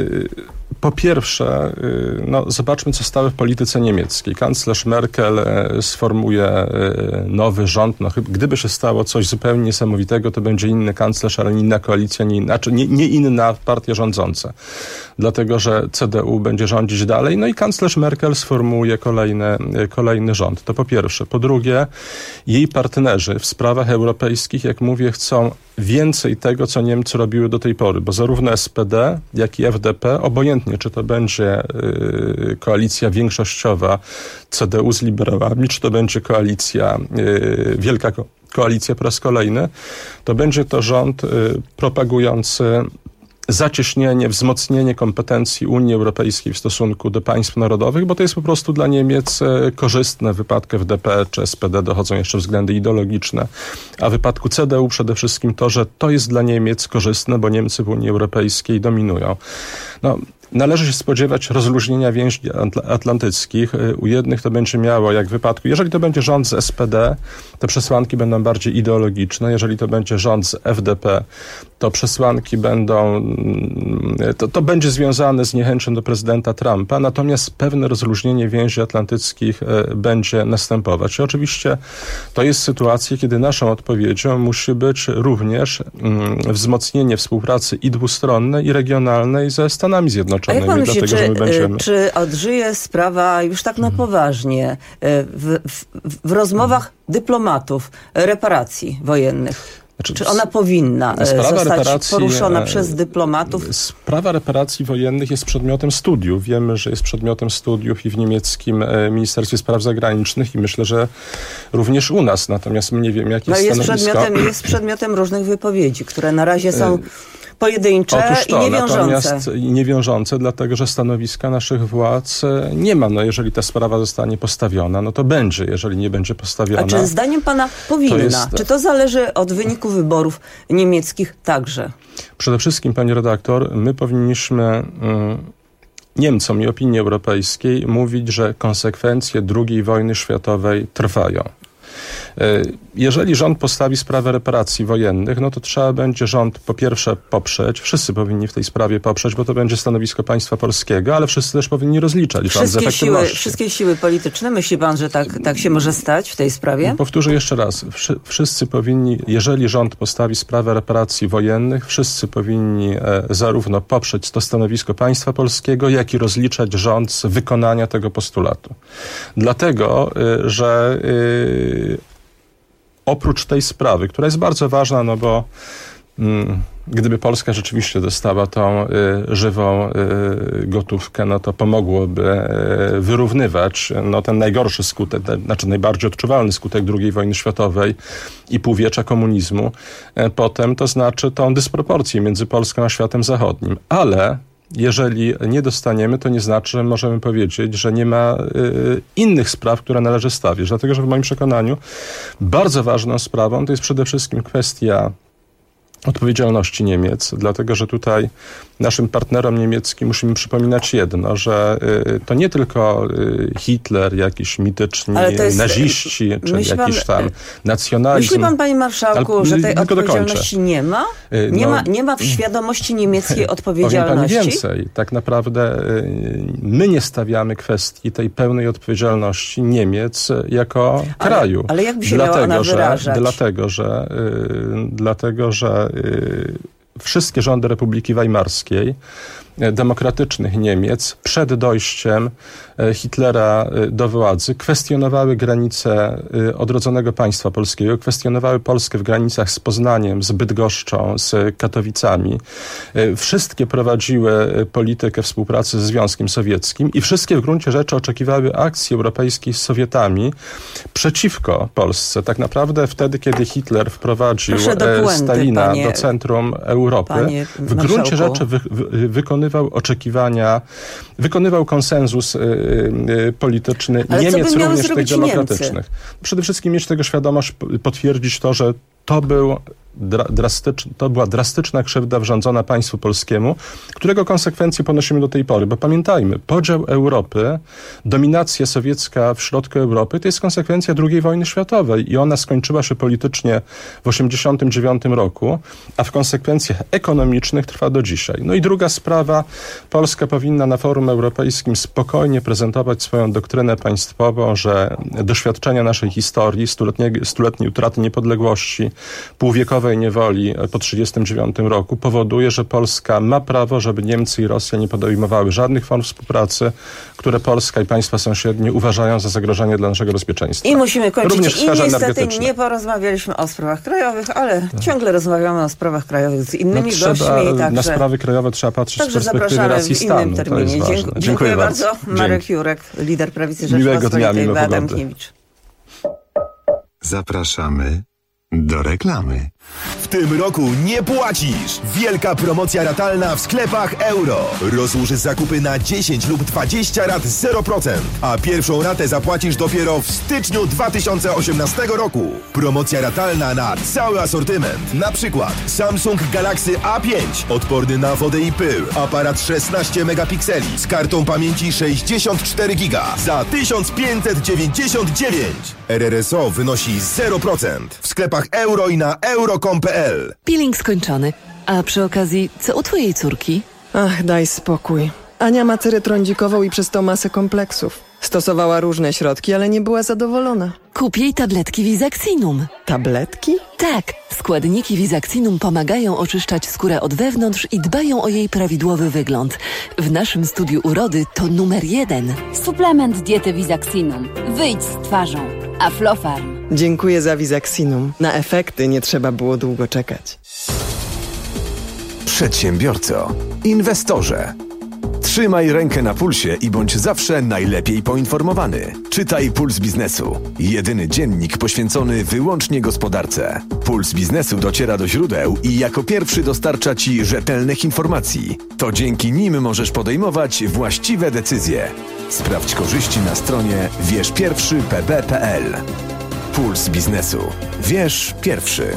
[SPEAKER 7] Po pierwsze, zobaczmy, co stało w polityce niemieckiej. Kanclerz Merkel sformuje nowy rząd. Gdyby się stało coś zupełnie niesamowitego, to będzie inny kanclerz, ale inna koalicja, nie inna partia rządząca. Dlatego, że CDU będzie rządzić dalej. I kanclerz Merkel sformułuje kolejny rząd. To po pierwsze. Po drugie, jej partnerzy w sprawach europejskich, jak mówię, chcą więcej tego, co Niemcy robiły do tej pory, bo zarówno SPD, jak i FDP, obojętnie, czy to będzie koalicja większościowa CDU z liberałami, czy to będzie wielka koalicja po raz kolejny, to będzie to rząd propagujący zacieśnienie, wzmocnienie kompetencji Unii Europejskiej w stosunku do państw narodowych, bo to jest po prostu dla Niemiec korzystne. W wypadku FDP czy SPD dochodzą jeszcze względy ideologiczne, a w wypadku CDU przede wszystkim to, że to jest dla Niemiec korzystne, bo Niemcy w Unii Europejskiej dominują. Należy się spodziewać rozluźnienia więzi atlantyckich. U jednych to będzie miało, jak w wypadku, jeżeli to będzie rząd z SPD, to przesłanki będą bardziej ideologiczne. Jeżeli to będzie rząd z FDP, to przesłanki to będzie związane z niechęcią do prezydenta Trumpa, natomiast pewne rozluźnienie więzi atlantyckich będzie następować. I oczywiście to jest sytuacja, kiedy naszą odpowiedzią musi być również wzmocnienie współpracy i dwustronnej, i regionalnej ze Stanami Zjednoczonymi.
[SPEAKER 6] A jak pan myśli, czy odżyje sprawa już tak na poważnie w rozmowach dyplomatów reparacji wojennych? Czy ona powinna zostać poruszona przez dyplomatów?
[SPEAKER 7] Sprawa reparacji wojennych jest przedmiotem studiów. Wiemy, że jest przedmiotem studiów i w niemieckim Ministerstwie Spraw Zagranicznych i myślę, że również u nas. Natomiast my nie wiem, jakie jest stanowisko.
[SPEAKER 6] Jest przedmiotem różnych wypowiedzi, które na razie są pojedyncze i niewiążące.
[SPEAKER 7] Natomiast niewiążące, dlatego że stanowiska naszych władz nie ma. No jeżeli ta sprawa zostanie postawiona, no to będzie. Jeżeli nie będzie postawiona...
[SPEAKER 6] A czy zdaniem pana powinna? Czy to zależy od wyniku wyborów niemieckich także?
[SPEAKER 7] Przede wszystkim, pani redaktor, my powinniśmy Niemcom i opinii europejskiej mówić, że konsekwencje II wojny światowej trwają. Jeżeli rząd postawi sprawę reparacji wojennych, no to trzeba będzie rząd po pierwsze poprzeć, wszyscy powinni w tej sprawie poprzeć, bo to będzie stanowisko państwa polskiego, ale wszyscy też powinni rozliczać rząd z efektywności.
[SPEAKER 6] Wszystkie siły polityczne, myśli pan, że tak się może stać w tej sprawie?
[SPEAKER 7] Powtórzę jeszcze raz, wszyscy powinni, jeżeli rząd postawi sprawę reparacji wojennych, wszyscy powinni zarówno poprzeć to stanowisko państwa polskiego, jak i rozliczać rząd z wykonania tego postulatu. Dlatego, że oprócz tej sprawy, która jest bardzo ważna, no bo gdyby Polska rzeczywiście dostała tą żywą gotówkę, no to pomogłoby wyrównywać ten najgorszy skutek, znaczy najbardziej odczuwalny skutek II wojny światowej i półwiecza komunizmu. Potem to znaczy tą dysproporcję między Polską a światem zachodnim. Ale jeżeli nie dostaniemy, to nie znaczy, że możemy powiedzieć, że nie ma innych spraw, które należy stawiać. Dlatego, że w moim przekonaniu bardzo ważną sprawą to jest przede wszystkim kwestia odpowiedzialności Niemiec, dlatego, że tutaj naszym partnerom niemieckim musimy przypominać jedno, że to nie tylko Hitler, jakiś mityczni naziści, czy jakiś tam nacjonalizm.
[SPEAKER 6] Myśli pan, panie marszałku, że tej odpowiedzialności nie ma? Nie ma w świadomości niemieckiej odpowiedzialności?
[SPEAKER 7] Powiem pani więcej. Tak naprawdę my nie stawiamy kwestii tej pełnej odpowiedzialności Niemiec jako kraju.
[SPEAKER 6] Ale jak by się miała ona wyrażać?
[SPEAKER 7] Dlatego, że wszystkie rządy Republiki Weimarskiej, demokratycznych Niemiec, przed dojściem Hitlera do władzy, kwestionowały granice odrodzonego państwa polskiego, kwestionowały Polskę w granicach z Poznaniem, z Bydgoszczą, z Katowicami. Wszystkie prowadziły politykę współpracy ze Związkiem Sowieckim i wszystkie w gruncie rzeczy oczekiwały akcji europejskiej z Sowietami przeciwko Polsce. Tak naprawdę wtedy, kiedy Hitler wprowadził Stalina do centrum Europy, w gruncie rzeczy wykonywał konsensus polityczny Niemiec, również tych demokratycznych. Niemcy? Przede wszystkim mieć tego świadomość, potwierdzić to, że to była drastyczna krzywda wyrządzona państwu polskiemu, którego konsekwencje ponosimy do tej pory. Bo pamiętajmy, podział Europy, dominacja sowiecka w środku Europy to jest konsekwencja II wojny światowej i ona skończyła się politycznie w 1989 roku, a w konsekwencjach ekonomicznych trwa do dzisiaj. No i druga sprawa, Polska powinna na forum europejskim spokojnie prezentować swoją doktrynę państwową, że doświadczenia naszej historii, stuletniej utraty niepodległości, półwiekowej niewoli po 1939 roku powoduje, że Polska ma prawo, żeby Niemcy i Rosja nie podejmowały żadnych form współpracy, które Polska i państwa sąsiednie uważają za zagrożenie dla naszego bezpieczeństwa.
[SPEAKER 6] I musimy kończyć. Również i niestety nie porozmawialiśmy o sprawach krajowych, ale ciągle rozmawiamy o sprawach krajowych z innymi gośćmi.
[SPEAKER 7] Na sprawy krajowe trzeba patrzeć z perspektywy racji stanu. To jest ważne.
[SPEAKER 6] Dziękuję bardzo. Marek Jurek, lider Prawicy Rzeczypospolitej, Beata Michniewicz.
[SPEAKER 2] Zapraszamy do reklamy.
[SPEAKER 4] W tym roku nie płacisz! Wielka promocja ratalna w sklepach Euro. Rozłóż zakupy na 10 lub 20 rat 0%, a pierwszą ratę zapłacisz dopiero w styczniu 2018 roku. Promocja ratalna na cały asortyment. Na przykład Samsung Galaxy A5, odporny na wodę i pył, aparat 16 megapikseli z kartą pamięci 64 giga za 1599. RRSO wynosi 0%. W sklepach Euro i na euro.com.pl.
[SPEAKER 8] Peeling skończony. A przy okazji, co u twojej córki?
[SPEAKER 9] Ach, daj spokój. Ania ma cerę trądzikową i przez to masę kompleksów. Stosowała różne środki, ale nie była zadowolona.
[SPEAKER 8] Kup jej tabletki Visaxinum.
[SPEAKER 9] Tabletki?
[SPEAKER 8] Tak. Składniki Visaxinum pomagają oczyszczać skórę od wewnątrz i dbają o jej prawidłowy wygląd. W naszym studiu urody to numer 1.
[SPEAKER 17] Suplement diety Visaxinum. Wyjdź z twarzą. Aflofarm.
[SPEAKER 9] Dziękuję za Visaxinum. Na efekty nie trzeba było długo czekać.
[SPEAKER 4] Przedsiębiorco, inwestorze.
[SPEAKER 3] Trzymaj rękę na pulsie i bądź zawsze najlepiej poinformowany. Czytaj Puls Biznesu. Jedyny dziennik poświęcony wyłącznie gospodarce. Puls Biznesu dociera do źródeł i jako pierwszy dostarcza Ci rzetelnych informacji. To dzięki nim możesz podejmować właściwe decyzje. Sprawdź korzyści na stronie wierzpierwszypb.pl. Puls Biznesu. Wierz pierwszy.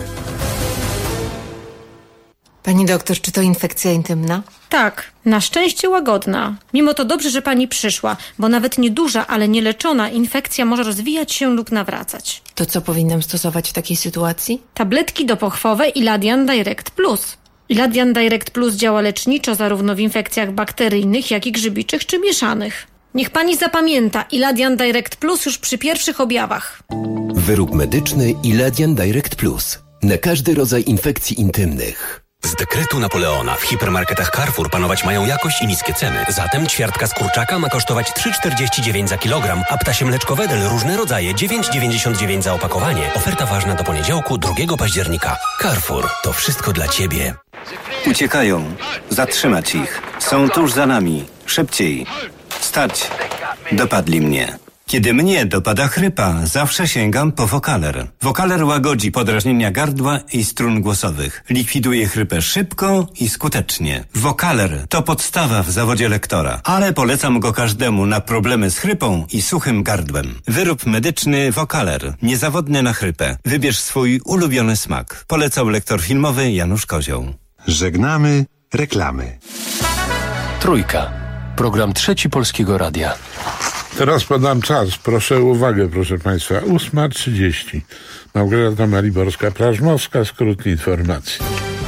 [SPEAKER 10] Pani doktor, czy to infekcja intymna?
[SPEAKER 11] Tak, na szczęście łagodna. Mimo to dobrze, że pani przyszła, bo nawet nieduża, ale nieleczona infekcja może rozwijać się lub nawracać.
[SPEAKER 10] To co powinnam stosować w takiej sytuacji?
[SPEAKER 11] Tabletki dopochwowe Iladian Direct Plus. Iladian Direct Plus działa leczniczo zarówno w infekcjach bakteryjnych, jak i grzybiczych czy mieszanych. Niech pani zapamięta Iladian Direct Plus już przy pierwszych objawach.
[SPEAKER 12] Wyrób medyczny Iladian Direct Plus. Na każdy rodzaj infekcji intymnych.
[SPEAKER 13] Z dekretu Napoleona w hipermarketach Carrefour panować mają jakość i niskie ceny. Zatem ćwiartka z kurczaka ma kosztować 3,49 za kilogram, a ptasie mleczko Wedel różne rodzaje 9,99 za opakowanie. Oferta ważna do poniedziałku 2 października. Carrefour. To wszystko dla Ciebie.
[SPEAKER 14] Uciekają. Zatrzymać ich. Są tuż za nami. Szybciej. Stać. Dopadli mnie. Kiedy mnie dopada chrypa, zawsze sięgam po Vocaler. Vocaler łagodzi podrażnienia gardła i strun głosowych. Likwiduje chrypę szybko i skutecznie. Vocaler to podstawa w zawodzie lektora, ale polecam go każdemu na problemy z chrypą i suchym gardłem. Wyrób medyczny Vocaler. Niezawodny na chrypę. Wybierz swój ulubiony smak. Polecał lektor filmowy Janusz Kozioł.
[SPEAKER 2] Żegnamy reklamy.
[SPEAKER 26] Trójka. Program Trzeci Polskiego Radia.
[SPEAKER 15] Teraz podam czas. Proszę o uwagę, proszę Państwa. 8:30. Małgorzata Maliborska-Prażmowska. Skrót informacji.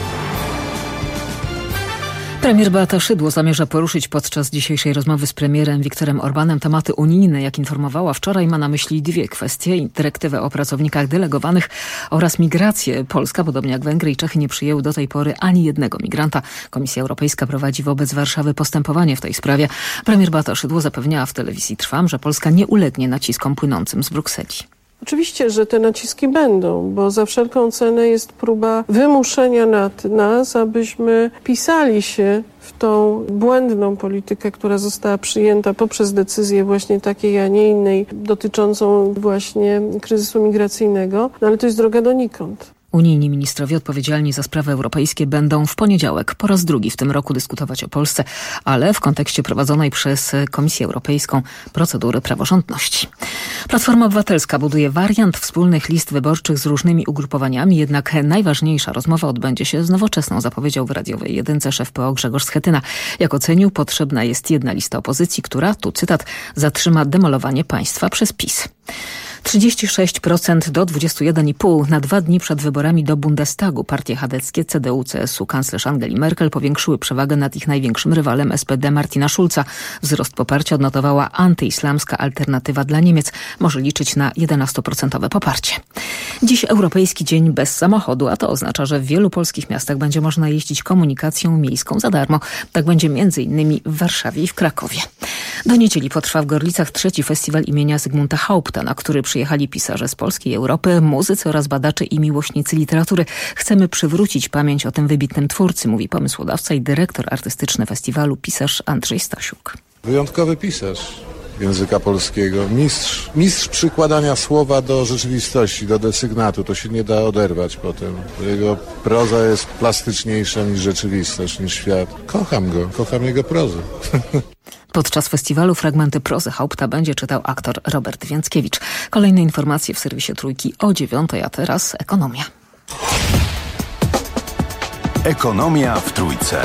[SPEAKER 28] Premier Beata Szydło zamierza poruszyć podczas dzisiejszej rozmowy z premierem Viktorem Orbanem tematy unijne. Jak informowała wczoraj, ma na myśli 2 kwestie. Dyrektywę o pracownikach delegowanych oraz migrację. Polska, podobnie jak Węgry i Czechy, nie przyjęły do tej pory ani jednego migranta. Komisja Europejska prowadzi wobec Warszawy postępowanie w tej sprawie. Premier Beata Szydło zapewniała w telewizji Trwam, że Polska nie ulegnie naciskom płynącym z Brukseli.
[SPEAKER 29] Oczywiście, że te naciski będą, bo za wszelką cenę jest próba wymuszenia nas, abyśmy pisali się w tą błędną politykę, która została przyjęta poprzez decyzję właśnie takiej, a nie innej, dotyczącą właśnie kryzysu migracyjnego, no ale to jest droga donikąd.
[SPEAKER 28] Unijni ministrowie odpowiedzialni za sprawy europejskie będą w poniedziałek po raz drugi w tym roku dyskutować o Polsce, ale w kontekście prowadzonej przez Komisję Europejską procedury praworządności. Platforma Obywatelska buduje wariant wspólnych list wyborczych z różnymi ugrupowaniami, jednak najważniejsza rozmowa odbędzie się z Nowoczesną, zapowiedział w radiowej jedynce szef PO Grzegorz Schetyna. Jak ocenił, potrzebna jest jedna lista opozycji, która, tu cytat, zatrzyma demolowanie państwa przez PiS. 36% do 21,5%. Na 2 dni przed wyborami do Bundestagu partie chadeckie CDU-CSU kanclerz Angeli Merkel powiększyły przewagę nad ich największym rywalem SPD Martina Schulza. Wzrost poparcia odnotowała antyislamska Alternatywa dla Niemiec. Może liczyć na 11% poparcie. Dziś Europejski Dzień bez samochodu, a to oznacza, że w wielu polskich miastach będzie można jeździć komunikacją miejską za darmo. Tak będzie m.in. w Warszawie i w Krakowie. Do niedzieli potrwa w Gorlicach 3. festiwal imienia Zygmunta Haupta, na który przyjechali pisarze z Polski i Europy, muzycy oraz badacze i miłośnicy literatury. Chcemy przywrócić pamięć o tym wybitnym twórcy, mówi pomysłodawca i dyrektor artystyczny festiwalu, pisarz Andrzej Stasiuk.
[SPEAKER 30] Wyjątkowy pisarz języka polskiego, mistrz przykładania słowa do rzeczywistości, do desygnatu, to się nie da oderwać potem. Jego proza jest plastyczniejsza niż rzeczywistość, niż świat. Kocham jego prozę.
[SPEAKER 28] Podczas festiwalu fragmenty prozy Haupta będzie czytał aktor Robert Więckiewicz. Kolejne informacje w serwisie Trójki o 9:00, a teraz ekonomia.
[SPEAKER 5] Ekonomia w Trójce.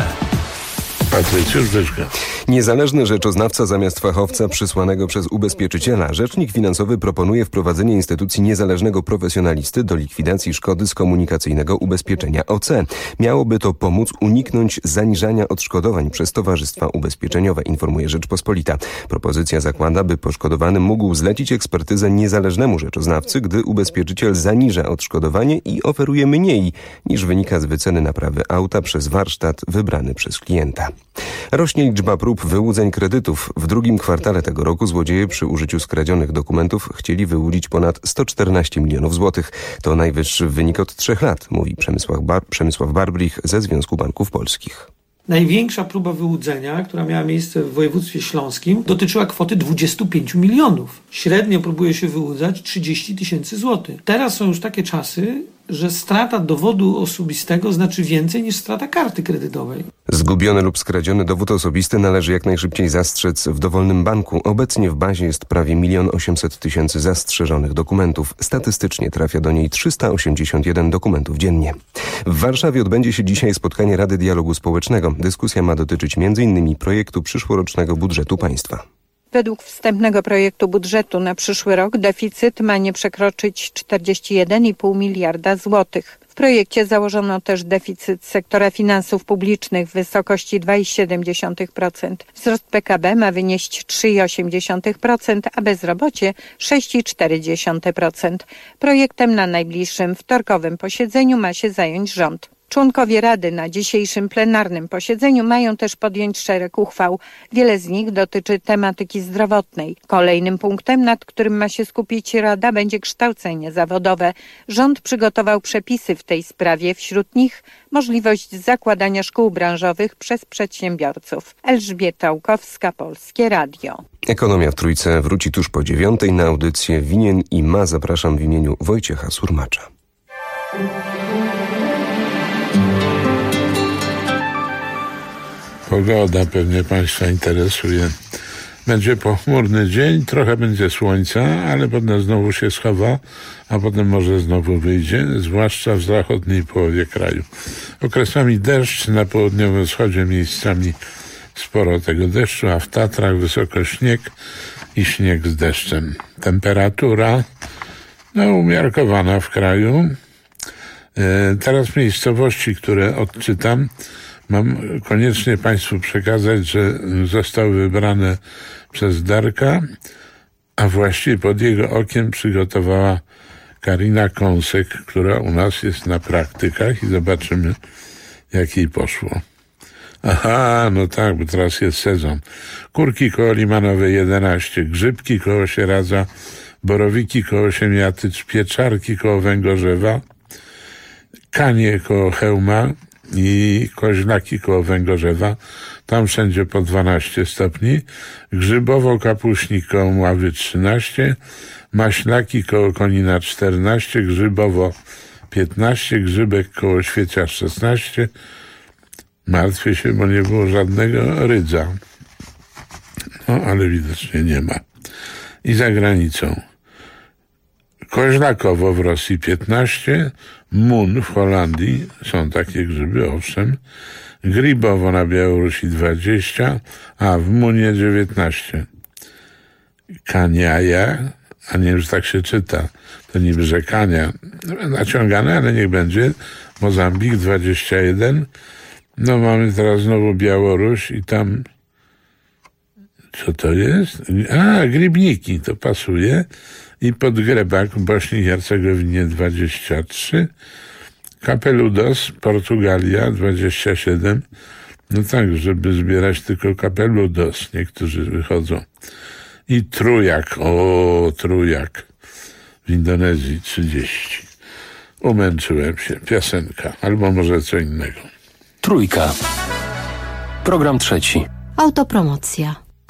[SPEAKER 31] Niezależny rzeczoznawca zamiast fachowca przysłanego przez ubezpieczyciela. Rzecznik finansowy proponuje wprowadzenie instytucji niezależnego profesjonalisty do likwidacji szkody z komunikacyjnego ubezpieczenia OC. Miałoby to pomóc uniknąć zaniżania odszkodowań przez towarzystwa ubezpieczeniowe, informuje Rzeczpospolita. Propozycja zakłada, by poszkodowany mógł zlecić ekspertyzę niezależnemu rzeczoznawcy, gdy ubezpieczyciel zaniża odszkodowanie i oferuje mniej niż wynika z wyceny naprawy auta przez warsztat wybrany przez klienta. Rośnie liczba prób wyłudzeń kredytów. W drugim kwartale tego roku złodzieje przy użyciu skradzionych dokumentów chcieli wyłudzić ponad 114 milionów złotych. To najwyższy wynik od 3 lat, mówi Przemysław Barbrych ze Związku Banków Polskich.
[SPEAKER 1] Największa próba wyłudzenia, która miała miejsce w województwie śląskim, dotyczyła kwoty 25 milionów. Średnio próbuje się wyłudzać 30 tysięcy złotych. Teraz są już takie czasy, że strata dowodu osobistego znaczy więcej niż strata karty kredytowej.
[SPEAKER 31] Zgubiony lub skradziony dowód osobisty należy jak najszybciej zastrzec w dowolnym banku. Obecnie w bazie jest prawie 1 800 000 zastrzeżonych dokumentów. Statystycznie trafia do niej 381 dokumentów dziennie. W Warszawie odbędzie się dzisiaj spotkanie Rady Dialogu Społecznego. Dyskusja ma dotyczyć m.in. projektu przyszłorocznego budżetu państwa.
[SPEAKER 16] Według wstępnego projektu budżetu na przyszły rok deficyt ma nie przekroczyć 41,5 miliarda złotych. W projekcie założono też deficyt sektora finansów publicznych w wysokości 2,7%. Wzrost PKB ma wynieść 3,8%, a bezrobocie 6,4%. Projektem na najbliższym wtorkowym posiedzeniu ma się zająć rząd. Członkowie Rady na dzisiejszym plenarnym posiedzeniu mają też podjąć szereg uchwał. Wiele z nich dotyczy tematyki zdrowotnej. Kolejnym punktem, nad którym ma się skupić Rada, będzie kształcenie zawodowe. Rząd przygotował przepisy w tej sprawie. Wśród nich możliwość zakładania szkół branżowych przez przedsiębiorców. Elżbieta Łukowska, Polskie Radio.
[SPEAKER 31] Ekonomia w Trójce wróci tuż po 9:00 na audycję Winien i Ma. Zapraszam w imieniu Wojciecha Surmacza.
[SPEAKER 15] Pogoda pewnie Państwa interesuje. Będzie pochmurny dzień, trochę będzie słońca, ale potem znowu się schowa, a potem może znowu wyjdzie, zwłaszcza w zachodniej połowie kraju. Okresami deszcz, na południowym wschodzie miejscami sporo tego deszczu, a w Tatrach wysoko śnieg i śnieg z deszczem. Temperatura umiarkowana w kraju. Teraz miejscowości, które odczytam, mam koniecznie Państwu przekazać, że zostały wybrane przez Darka, a właściwie pod jego okiem przygotowała Karina Kąsek, która u nas jest na praktykach i zobaczymy, jak jej poszło. Aha, no tak, bo teraz jest sezon. Kurki koło Limanowej 11, Grzybki koło Sieradza, Borowiki koło Siemiatycz, Pieczarki koło Węgorzewa, Kanie koło Chełma i Koźlaki koło Węgorzewa, tam wszędzie po 12 stopni, Grzybowo-Kapuśnik koło Mławy 13, Maślaki koło Konina 14, Grzybowo 15, Grzybek koło Świecia 16. Martwię się, bo nie było żadnego rydza. No, ale widocznie nie ma. I za granicą. Koźlakowo w Rosji 15, Mun w Holandii, są takie grzyby, owszem, Gribowo na Białorusi 20, a w Munie 19. Kaniaja, a nie wiem, że tak się czyta, to niby że Kania, naciągane, ale niech będzie, Mozambik 21, no mamy teraz znowu Białoruś i tam, co to jest? A, Gribniki, to pasuje. I Podgrebak w Bośni i Hercegowinie 23, Kapeludos, Portugalia 27, no tak, żeby zbierać tylko Kapeludos, niektórzy wychodzą. I Trójak, Trójak w Indonezji 30. Umęczyłem się, piosenka, albo może co innego.
[SPEAKER 26] Trójka. Program trzeci.
[SPEAKER 10] Autopromocja.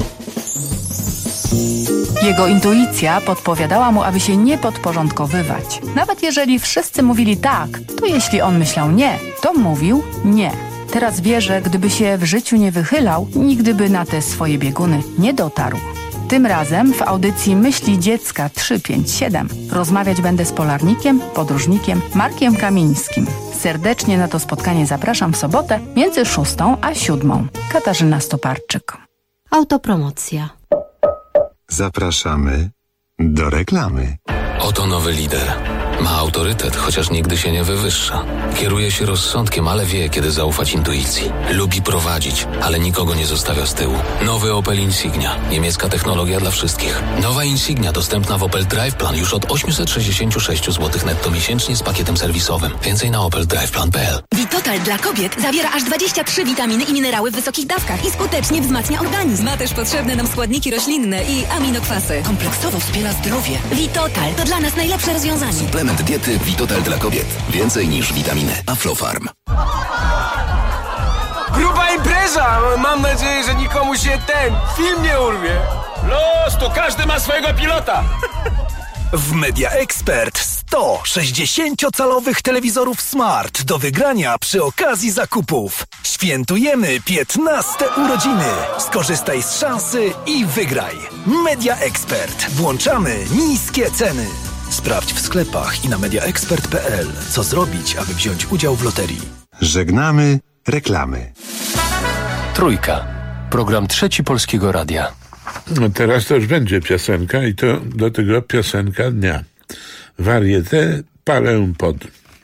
[SPEAKER 18] Jego intuicja podpowiadała mu, aby się nie podporządkowywać. Nawet jeżeli wszyscy mówili tak, to jeśli on myślał nie, to mówił nie. Teraz wie, że gdyby się w życiu nie wychylał, nigdy by na te swoje bieguny nie dotarł. Tym razem w audycji Myśli Dziecka 357 rozmawiać będę z polarnikiem, podróżnikiem Markiem Kamińskim. Serdecznie na to spotkanie zapraszam w sobotę między 6 a 7. Katarzyna Stoparczyk.
[SPEAKER 10] Autopromocja.
[SPEAKER 2] Zapraszamy do reklamy.
[SPEAKER 19] Oto nowy lider. Ma autorytet, chociaż nigdy się nie wywyższa. Kieruje się rozsądkiem, ale wie, kiedy zaufać intuicji. Lubi prowadzić, ale nikogo nie zostawia z tyłu. Nowy Opel Insignia. Niemiecka technologia dla wszystkich. Nowa Insignia dostępna w Opel Drive Plan już od 866 zł netto miesięcznie z pakietem serwisowym. Więcej na opeldriveplan.pl.
[SPEAKER 20] Vitotal dla kobiet zawiera aż 23 witaminy i minerały w wysokich dawkach i skutecznie wzmacnia organizm. Ma też potrzebne nam składniki roślinne i aminokwasy. Kompleksowo wspiera zdrowie. Vitotal to dla nas najlepsze rozwiązanie.
[SPEAKER 12] Suplement diety Vitotal dla kobiet. Więcej niż witaminy. Aflofarm.
[SPEAKER 6] Gruba impreza! Mam nadzieję, że nikomu się film nie urwie.
[SPEAKER 7] Los, to każdy ma swojego pilota.
[SPEAKER 8] W Media Expert 100 60-calowych telewizorów smart do wygrania przy okazji zakupów. Świętujemy 15 urodziny. Skorzystaj z szansy i wygraj. Media Expert. Włączamy niskie ceny. Sprawdź w sklepach i na mediaexpert.pl, co zrobić, aby wziąć udział w loterii.
[SPEAKER 2] Żegnamy reklamy.
[SPEAKER 26] Trójka. Program Trzeci Polskiego Radia.
[SPEAKER 15] No teraz to już będzie piosenka i to do tego piosenka dnia. Varieté, palę pod.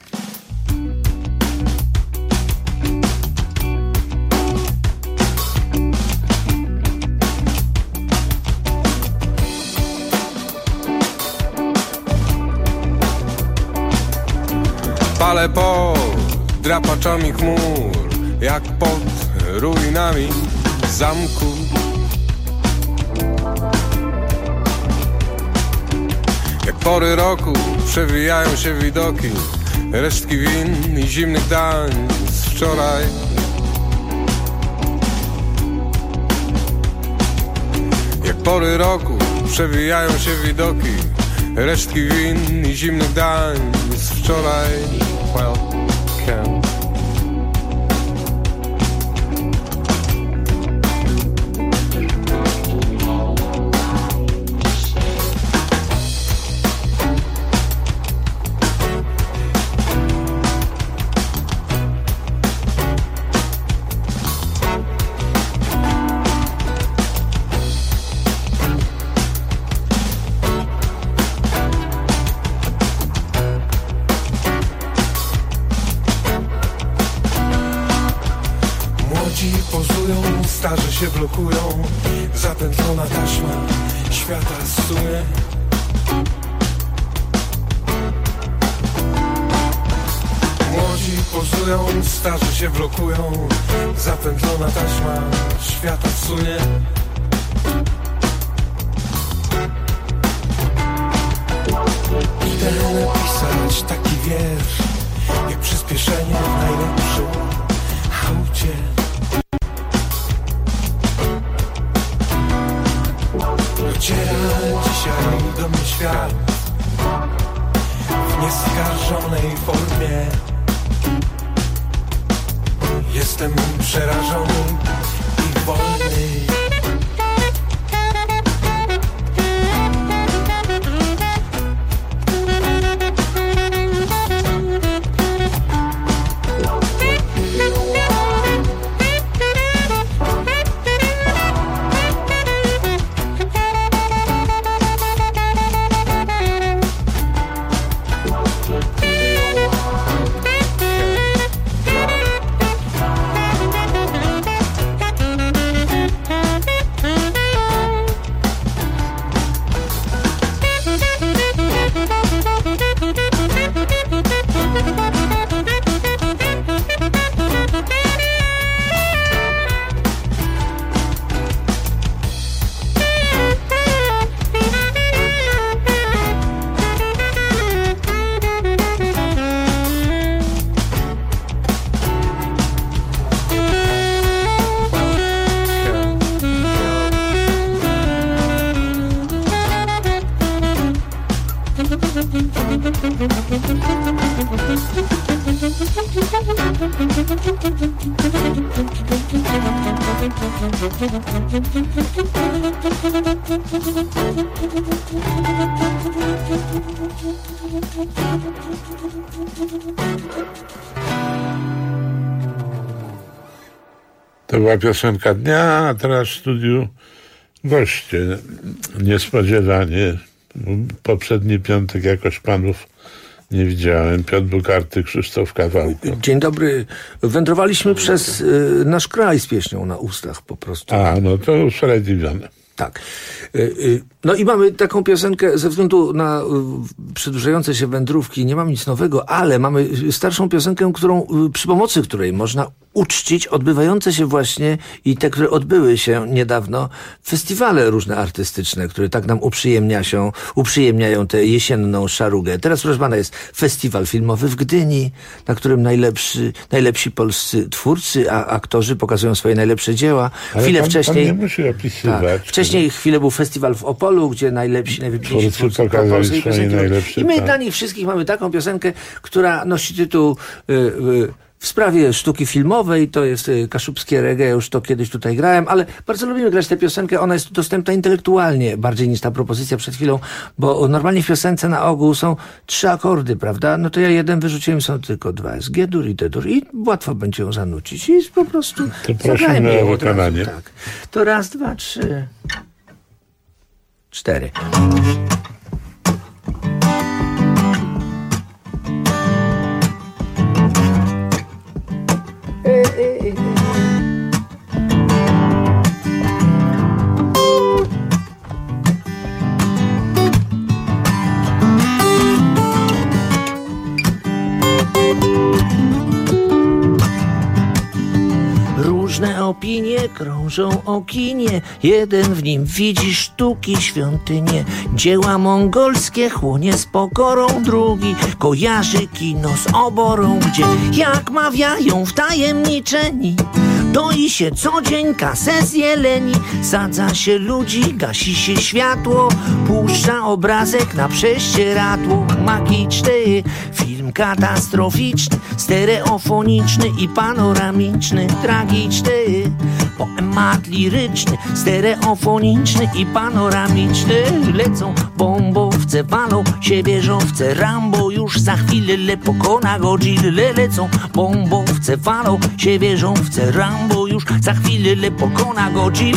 [SPEAKER 6] Palę pod drapaczami chmur, jak pod ruinami zamku. Jak pory roku przewijają się widoki, resztki win i zimnych dań z wczoraj. Jak pory roku przewijają się widoki, resztki win i zimnych dań z wczoraj. Welcome. Starzy się blokują, zapętlona taśma świata zsunie. Młodzi pozują, starzy się blokują, zapętlona taśma świata zsunie. Idę napisać taki wiersz, jak przyspieszenie w najlepszym aucie. Dociera dzisiaj do mnie świat w nieskarżonej formie. Jestem przerażony i wolny.
[SPEAKER 15] To była piosenka dnia, a teraz w studiu goście. Niespodziewanie. Poprzedni piątek jakoś panów nie widziałem. Piotr Bukarty, Krzysztof Kawałko.
[SPEAKER 9] Dzień dobry. Wędrowaliśmy przez nasz kraj z pieśnią na ustach po prostu.
[SPEAKER 15] A, no to usprawiedliwione.
[SPEAKER 3] Tak. No i mamy taką piosenkę, ze względu na przedłużające się wędrówki, nie mam nic nowego, ale mamy starszą piosenkę, przy pomocy której można uczcić odbywające się właśnie i te, które odbyły się niedawno, festiwale różne artystyczne, które tak nam uprzyjemniają tę jesienną szarugę. Teraz, proszę pana, jest festiwal filmowy w Gdyni, na którym najlepsi polscy twórcy, a aktorzy pokazują swoje najlepsze dzieła.
[SPEAKER 15] Ale
[SPEAKER 3] Chwilę
[SPEAKER 15] pan
[SPEAKER 3] wcześniej...
[SPEAKER 15] nie musi opisywać.
[SPEAKER 3] Tak, wcześniej chwilę był festiwal w Opolu, gdzie najwybitniejsi twórcy
[SPEAKER 15] pokazali swoje najlepsze.
[SPEAKER 3] I my dla nich wszystkich mamy taką piosenkę, która nosi tytuł w sprawie sztuki filmowej, to jest kaszubskie reggae, już to kiedyś tutaj grałem, ale bardzo lubimy grać tę piosenkę, ona jest dostępna intelektualnie, bardziej niż ta propozycja przed chwilą, bo normalnie w piosence na ogół są 3 akordy, prawda? No to ja jeden wyrzuciłem, są tylko 2, jest G-dur i D-dur i łatwo będzie ją zanucić i po prostu
[SPEAKER 15] to prosimy o wykonanie.
[SPEAKER 3] Tak. To 1, 2, 3, 4. Różne opinie krążą o kinie. Jeden w nim widzi sztuki świątynię. Dzieła mongolskie chłonie z pokorą. Drugi kojarzy kino z oborą, gdzie jak mawiają wtajemniczeni doi się co dzień kasę z jeleni. Sadza się ludzi, gasi się światło, puszcza obrazek na prześcieradło. Magiczny film katastroficzny, stereofoniczny i panoramiczny, tragiczny poemat liryczny, stereofoniczny i panoramiczny. Lecą bombowce, walą się wieżowce, Rambo już za chwilę pokona Godzilla. Lecą bombowce, walą się wieżowce, Rambo już za chwilę pokona Godzilla.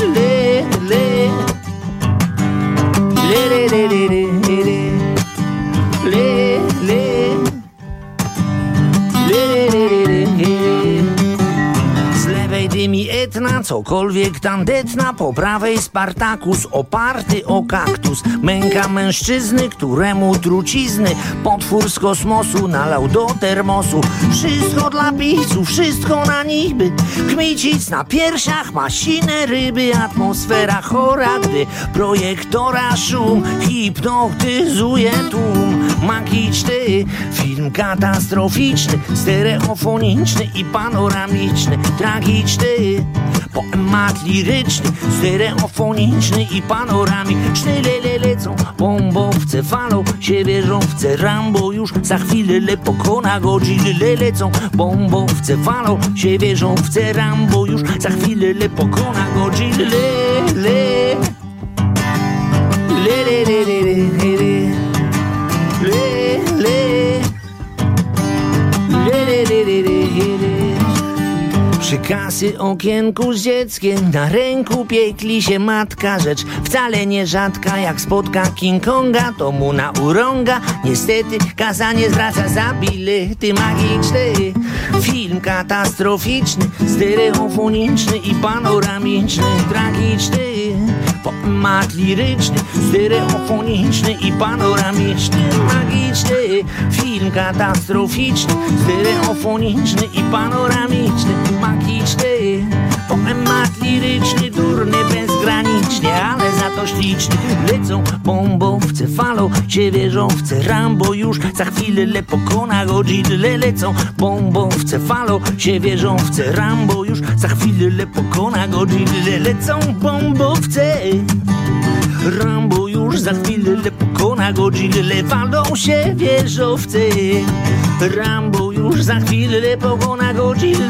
[SPEAKER 3] Z lewej dymi Etna, cokolwiek tam detna, po prawej Spartakus oparty o kaktus. Męka mężczyzny, któremu trucizny potwór z kosmosu nalał do termosu. Wszystko dla pizzów, wszystko na niby, kmicic na piersiach, masine ryby. Atmosfera chora, gdy projektora szum hipnotyzuje tłum. Magiczny film katastroficzny, stereofoniczny i panoramiczny, tragiczny poemat liryczny, stereofoniczny i panoramiczny. Lecą bombowce, falą się wieżowce, Rambo już za chwilę pokona Godzilla. Lecą bombowce, falą się wieżowce, Rambo już za chwilę pokona Godzilla. Przy kasy okienku z dzieckiem na ręku piekli się matka. Rzecz wcale nie rzadka, jak spotka King Konga, to mu na urąga. Niestety kasa nie zwraca za bilety. Magiczny film katastroficzny, stereofoniczny i panoramiczny, tragiczny poemat liryczny, stereofoniczny i panoramiczny. Magiczny film katastroficzny, stereofoniczny i panoramiczny. Magiczny poemat liryczny, durny bezgranicznie, ale za to śliczny. Lecą bombowce, falą się wieżowce, Rambo już za chwilę pokona Godzilla. Lecą bombowce, falą się wieżowce, Rambo już za chwilę pokona Godzilla. Lecą bombowce, Rambo już za chwilę pokona Godzilla. Walą się wieżowce, Rambo już za chwilę pokona Godzilla.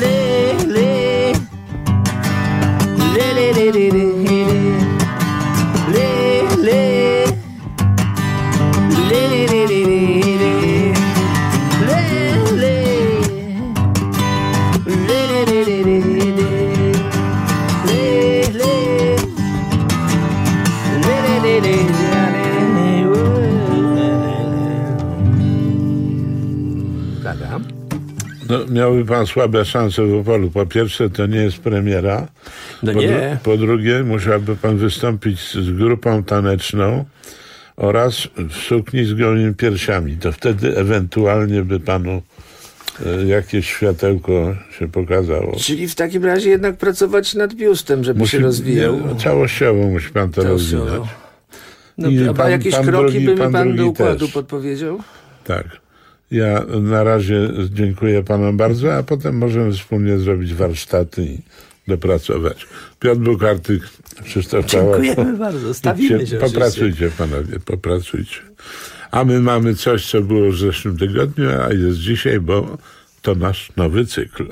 [SPEAKER 15] No, miałby pan słabe szanse w Opolu. Po pierwsze, to nie jest premiera.
[SPEAKER 4] No nie.
[SPEAKER 15] Po drugie, musiałby pan wystąpić z grupą taneczną oraz w sukni z gołymi piersiami. To wtedy ewentualnie by panu jakieś światełko się pokazało.
[SPEAKER 4] Czyli w takim razie jednak pracować nad biustem, żeby się rozwijał.
[SPEAKER 15] Całościowo musi pan to rozwijać.
[SPEAKER 4] No, a jakieś kroki by mi pan do układu podpowiedział?
[SPEAKER 15] Tak. Ja na razie dziękuję panom bardzo, a potem możemy wspólnie zrobić warsztaty i dopracować. Piotr Bukartyk, Krzysztof Pałacz.
[SPEAKER 4] Dziękujemy bardzo, stawimy się.
[SPEAKER 15] Popracujcie panowie, popracujcie. A my mamy coś, co było w zeszłym tygodniu, a jest dzisiaj, bo to nasz nowy cykl.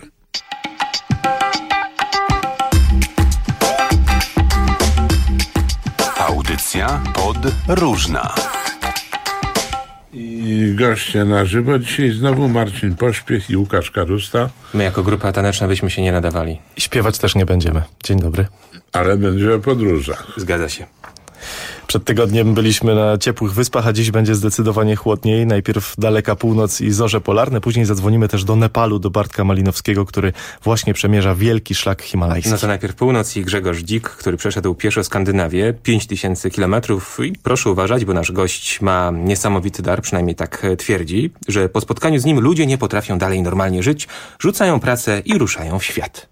[SPEAKER 5] Audycja podróżna.
[SPEAKER 15] I goście na żywo dzisiaj znowu Marcin Pośpiech i Łukasz Karusta.
[SPEAKER 9] My jako grupa taneczna byśmy się nie nadawali.
[SPEAKER 11] Śpiewać też nie będziemy. Dzień dobry.
[SPEAKER 15] Ale będzie o podróżach.
[SPEAKER 9] Zgadza się.
[SPEAKER 11] Przed tygodniem byliśmy na ciepłych wyspach, a dziś będzie zdecydowanie chłodniej. Najpierw daleka północ i zorze polarne, później zadzwonimy też do Nepalu, do Bartka Malinowskiego, który właśnie przemierza wielki szlak himalajski.
[SPEAKER 9] No to najpierw północ i Grzegorz Dzik, który przeszedł pieszo Skandynawię, 5000 kilometrów i proszę uważać, bo nasz gość ma niesamowity dar, przynajmniej tak twierdzi, że po spotkaniu z nim ludzie nie potrafią dalej normalnie żyć, rzucają pracę i ruszają w świat.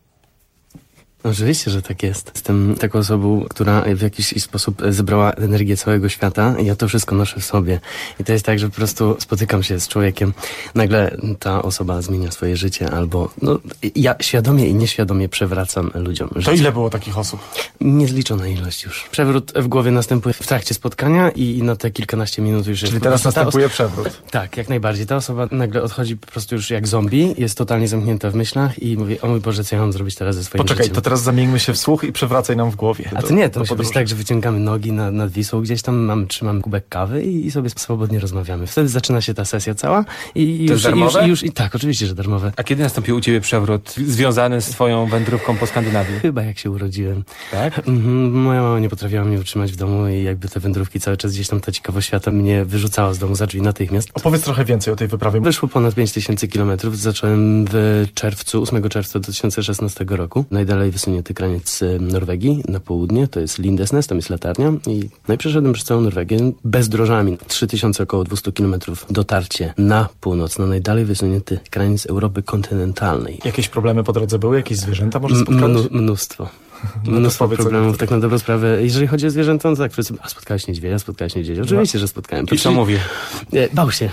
[SPEAKER 13] Oczywiście, że tak jest. Jestem taką osobą, która w jakiś sposób zebrała energię całego świata i ja to wszystko noszę w sobie. I to jest tak, że po prostu spotykam się z człowiekiem, nagle ta osoba zmienia swoje życie albo ja świadomie i nieświadomie przewracam ludziom życie.
[SPEAKER 11] To ile było takich osób?
[SPEAKER 13] Niezliczona ilość już. Przewrót w głowie następuje w trakcie spotkania i na te kilkanaście minut już jest...
[SPEAKER 11] Czyli teraz następuje przewrót.
[SPEAKER 13] Tak, jak najbardziej. Ta osoba nagle odchodzi po prostu już jak zombie, jest totalnie zamknięta w myślach i mówi, o mój Boże, co ja mam zrobić teraz ze swoim życiem?
[SPEAKER 11] Poczekaj, to teraz zamieńmy się w słuch i przewracaj nam w głowie.
[SPEAKER 13] A to nie, to musi być tak, że wyciągamy nogi nad Wisłą gdzieś tam, trzymamy kubek kawy i sobie swobodnie rozmawiamy. Wtedy zaczyna się ta sesja cała i
[SPEAKER 9] to
[SPEAKER 13] już tak, oczywiście, że darmowe.
[SPEAKER 9] A kiedy nastąpił u ciebie przewrót związany z twoją wędrówką po Skandynawii?
[SPEAKER 13] Chyba jak się urodziłem.
[SPEAKER 9] Tak?
[SPEAKER 13] Moja mama nie potrafiła mnie utrzymać w domu i jakby te wędrówki cały czas gdzieś tam ta ciekawość świata mnie wyrzucała z domu za drzwi natychmiast.
[SPEAKER 11] Opowiedz trochę więcej o tej wyprawie.
[SPEAKER 13] Wyszło ponad 5000 kilometrów. Zacząłem w czerwcu, 8 czerwca 2016 roku. Najdalej wysunięty kraniec Norwegii na południe, to jest Lindesnes, tam jest latarnia i przeszedłem przez całą Norwegię bezdrożami. 3000 około 200 kilometrów dotarcie na północ, na najdalej wysunięty kraniec Europy kontynentalnej.
[SPEAKER 11] Jakieś problemy po drodze były? Jakieś zwierzęta może spotkałeś?
[SPEAKER 13] Mnóstwo. Mnóstwo problemów, tak na dobrą sprawę. Jeżeli chodzi o zwierzęta, to tak wszyscy, spotkałeś niedźwiedzia. Oczywiście, że spotkałem.
[SPEAKER 9] I co mówi?
[SPEAKER 13] Bał się.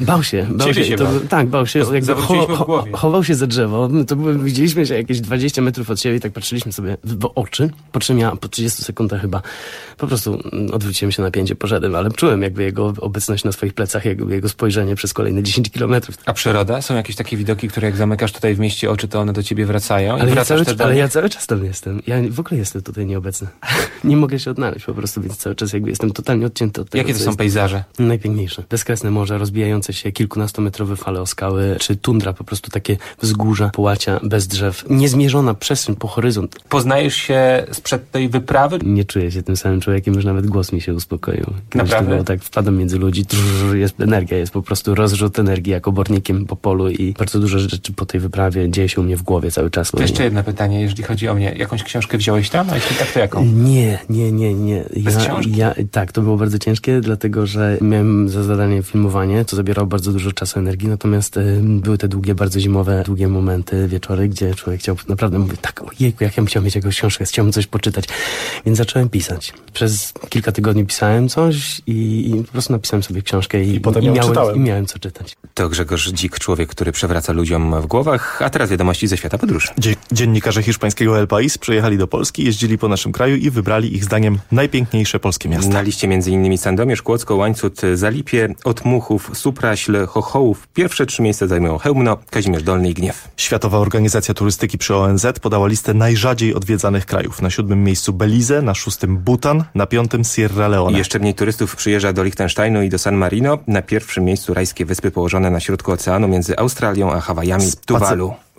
[SPEAKER 13] Tak, bał się. Chował się za drzewo. Widzieliśmy się jakieś 20 metrów od siebie i tak patrzyliśmy sobie w oczy. Po czym ja po 30 sekundach chyba po prostu odwróciłem się na pięcie, poszedłem, ale czułem jakby jego obecność na swoich plecach, jego spojrzenie przez kolejne 10 kilometrów.
[SPEAKER 9] A przyroda? Są jakieś takie widoki, które jak zamykasz tutaj w mieście oczy, to one do ciebie wracają?
[SPEAKER 13] Ale ja cały czas tam jestem. Ja w ogóle jestem tutaj nieobecny. Nie mogę się odnaleźć po prostu, więc cały czas jakby jestem totalnie odcięty od tego.
[SPEAKER 9] Jakie to są pejzaże?
[SPEAKER 13] Najpiękniejsze. Bezkresne morze, rozbijające się kilkunastometrowe fale o skały, czy tundra, po prostu takie wzgórza, połacia, bez drzew. Niezmierzona przestrzeń po horyzont.
[SPEAKER 9] Poznajesz się sprzed tej wyprawy?
[SPEAKER 13] Nie czuję się tym samym człowiekiem, już nawet głos mi się uspokoił.
[SPEAKER 9] Naprawdę?
[SPEAKER 13] Było tak, wpadam między ludzi, jest energia, jest po prostu rozrzut energii jak obornikiem po polu i bardzo dużo rzeczy po tej wyprawie dzieje się u mnie w głowie cały czas.
[SPEAKER 9] To jeszcze jedno pytanie, jeżeli chodzi o mnie. Jakąś książkę wziąłeś tam? A jeśli tak, to jaką?
[SPEAKER 13] Nie.
[SPEAKER 9] Bez książki?
[SPEAKER 13] Tak, to było bardzo ciężkie, dlatego że miałem za zadanie filmowanie, co zabierało bardzo dużo czasu, energii, natomiast były te długie, bardzo zimowe, długie momenty, wieczory, gdzie człowiek chciał, naprawdę mówię, tak, ojejku, jak ja bym chciał mieć jakąś książkę, chciałbym coś poczytać, więc zacząłem pisać. Przez kilka tygodni pisałem coś i po prostu napisałem sobie książkę i miałem co czytać.
[SPEAKER 9] To Grzegorz Dzik, człowiek, który przewraca ludziom w głowach, a teraz wiadomości ze świata podróży.
[SPEAKER 11] Dziennikarze hiszpańskiego El País przyjechali do Polski, jeździli po naszym kraju i wybrali ich zdaniem najpiękniejsze polskie miasta.
[SPEAKER 9] Na liście m.in. Sandomierz, Kłodzko, Łańcut, Zalipie, Otmuchów, Supraśl, Chochołów. Pierwsze 3 miejsca zajmują Chełmno, Kazimierz Dolny i Gniew.
[SPEAKER 11] Światowa Organizacja Turystyki przy ONZ podała listę najrzadziej odwiedzanych krajów. Na 7. miejscu Belize, na 6. Bhutan, na 5. Sierra Leone.
[SPEAKER 9] Jeszcze mniej turystów przyjeżdża do Liechtensteinu i do San Marino. Na 1. miejscu rajskie wyspy położone na środku oceanu między Australią a Hawajami, Tuwalu.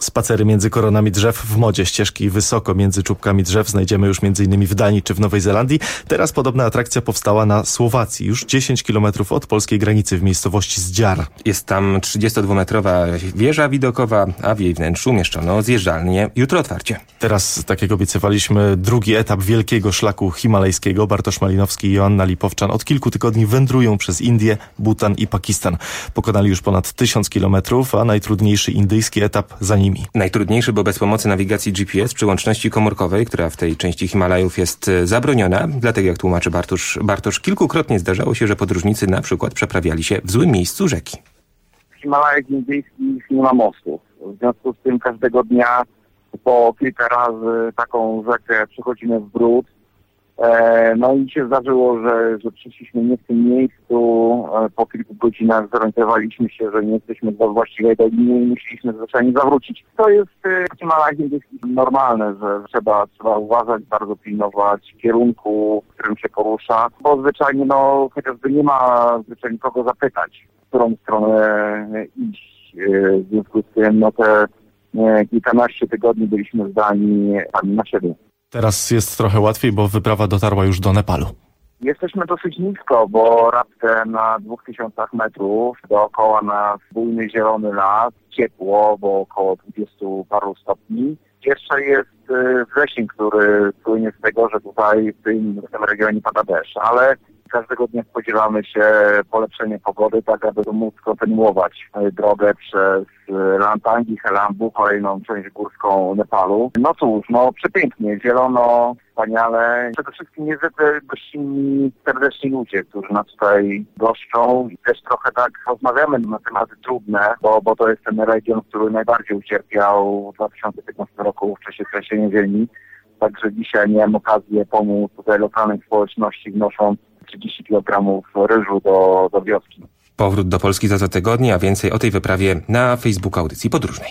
[SPEAKER 11] Spacery między koronami drzew w modzie. Ścieżki wysoko między czubkami drzew znajdziemy już m.in. w Danii czy w Nowej Zelandii. Teraz podobna atrakcja powstała na Słowacji, już 10 km od polskiej granicy w miejscowości Zdziar.
[SPEAKER 9] Jest tam 32-metrowa wieża widokowa, a w jej wnętrzu umieszczono zjeżdżalnię. Jutro otwarcie.
[SPEAKER 11] Teraz, tak jak obiecywaliśmy, drugi etap wielkiego szlaku himalajskiego. Bartosz Malinowski i Joanna Lipowczan od kilku tygodni wędrują przez Indię, Butan i Pakistan. Pokonali już ponad 1000 kilometrów, a najtrudniejszy indyjski etap za nimi.
[SPEAKER 9] Najtrudniejszy, bo bez pomocy nawigacji GPS przy łączności komórkowej, która w tej części Himalajów jest zabroniona. Dlatego, jak tłumaczy Bartosz, kilkukrotnie zdarzało się, że podróżnicy na przykład przeprawiali się w złym miejscu rzeki.
[SPEAKER 14] W Himalajach indyjskich nie ma mostów. W związku z tym każdego dnia po kilka razy taką rzekę przechodzimy w brud. No i się zdarzyło, że przyszliśmy nie w tym miejscu. Po kilku godzinach zorientowaliśmy się, że nie jesteśmy do właściwej doliny i musieliśmy zwyczajnie zawrócić. To jest w Himalajach indyjskich normalne, że trzeba uważać, bardzo pilnować kierunku, w którym się porusza, bo zwyczajnie chociażby nie ma zwyczajnie kogo zapytać, w którą stronę iść. W związku z tym te kilkanaście tygodni byliśmy zdani sami na siebie.
[SPEAKER 11] Teraz jest trochę łatwiej, bo wyprawa dotarła już do Nepalu.
[SPEAKER 14] Jesteśmy dosyć nisko, bo raptem na 2000 metrów dookoła nas bujny zielony las, ciepło, bo około 20 paru stopni. Jeszcze jest wrzesień, który płynie z tego, że tutaj w tym regionie pada deszcz, ale każdego dnia spodziewamy się polepszenia pogody, tak aby móc kontynuować drogę przez Lantangi, Helambu, kolejną część górską Nepalu. No cóż, przepięknie, zielono, wspaniale. Przede wszystkim niezwykle gościnni, serdeczni ludzie, którzy nas tutaj goszczą i też trochę tak rozmawiamy na tematy trudne, bo to jest ten region, który najbardziej ucierpiał w 2015 roku w czasie trzęsienia ziemi. Także dzisiaj miałem okazję pomóc tutaj lokalnej społeczności, wnosząc 30 kg ryżu do wioski.
[SPEAKER 9] Powrót do Polski za 2 tygodnie, a więcej o tej wyprawie na Facebooku Audycji Podróżnej.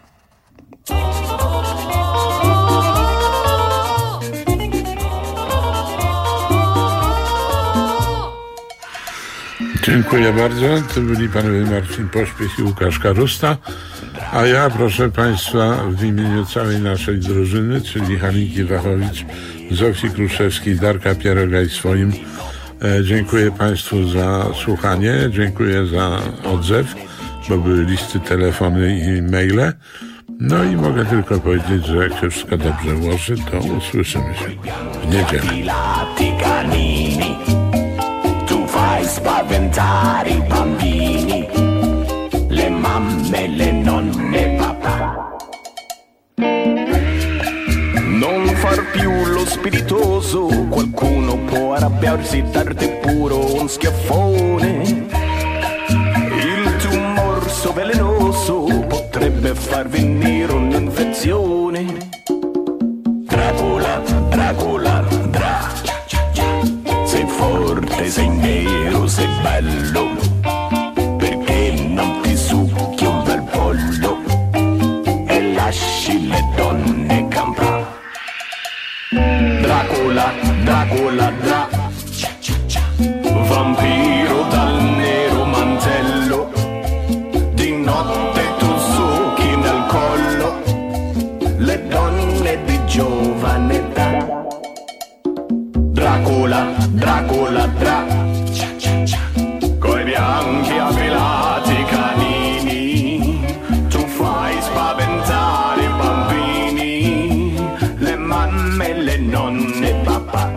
[SPEAKER 15] Dziękuję bardzo. To byli panowie Marcin Pośpiech i Łukasz Karusta. A ja, proszę państwa, w imieniu całej naszej drużyny, czyli Halinki Wachowicz, Zofii Kruszewskiej, Darka Pieroga i swoim, dziękuję państwu za słuchanie, dziękuję za odzew, bo były listy, telefony i maile. No i mogę tylko powiedzieć, że jak się wszystko dobrze ułoży, to usłyszymy się w niedzielę. Spaventare i bambini, le mamme, le nonne, papà. Non far più lo spiritoso, qualcuno può arrabbiarsi, darti puro un schiaffone. Il tuo morso velenoso potrebbe far venire un'infezione. Dracula, Dracula, Dra. Sei forte, sei nero, sei bello, perché non ti succhi un bel pollo e lasci le donne campare. Dracula, Dracula, Dra, vampiro dal nero mantello, di notte tu succhi nel collo le donne di giovane età. Dracula, Dracula, Dra, coi bianchi affilati canini, tu fai spaventare i bambini, le mamme, le nonne, papà.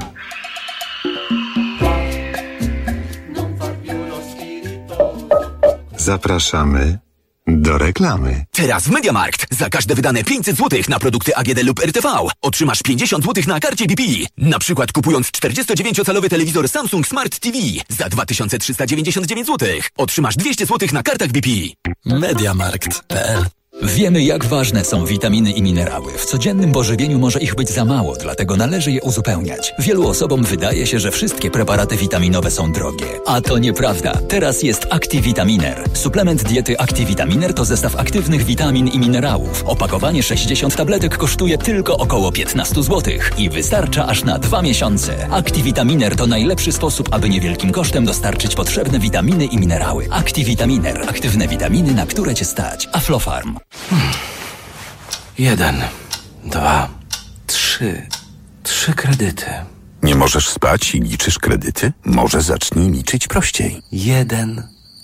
[SPEAKER 2] Zapraszamy do reklamy.
[SPEAKER 17] Teraz w MediaMarkt za każde wydane 500 zł na produkty AGD lub RTV otrzymasz 50 zł na karcie BP. Na przykład kupując 49-calowy telewizor Samsung Smart TV za 2399 zł otrzymasz 200 zł na kartach BP.
[SPEAKER 21] MediaMarkt.pl. Wiemy, jak ważne są witaminy i minerały. W codziennym pożywieniu może ich być za mało, dlatego należy je uzupełniać. Wielu osobom wydaje się, że wszystkie preparaty witaminowe są drogie. A to nieprawda. Teraz jest ActiVitaminer. Suplement diety ActiVitaminer to zestaw aktywnych witamin i minerałów. Opakowanie 60 tabletek kosztuje tylko około 15 zł i wystarcza aż na 2 miesiące. ActiVitaminer to najlepszy sposób, aby niewielkim kosztem dostarczyć potrzebne witaminy i minerały. ActiVitaminer. Aktywne witaminy, na które Cię stać. Aflofarm.
[SPEAKER 3] 1, 2, 3. 3 kredyty.
[SPEAKER 1] Nie możesz spać i liczysz kredyty? Może zacznij liczyć prościej.
[SPEAKER 3] 1.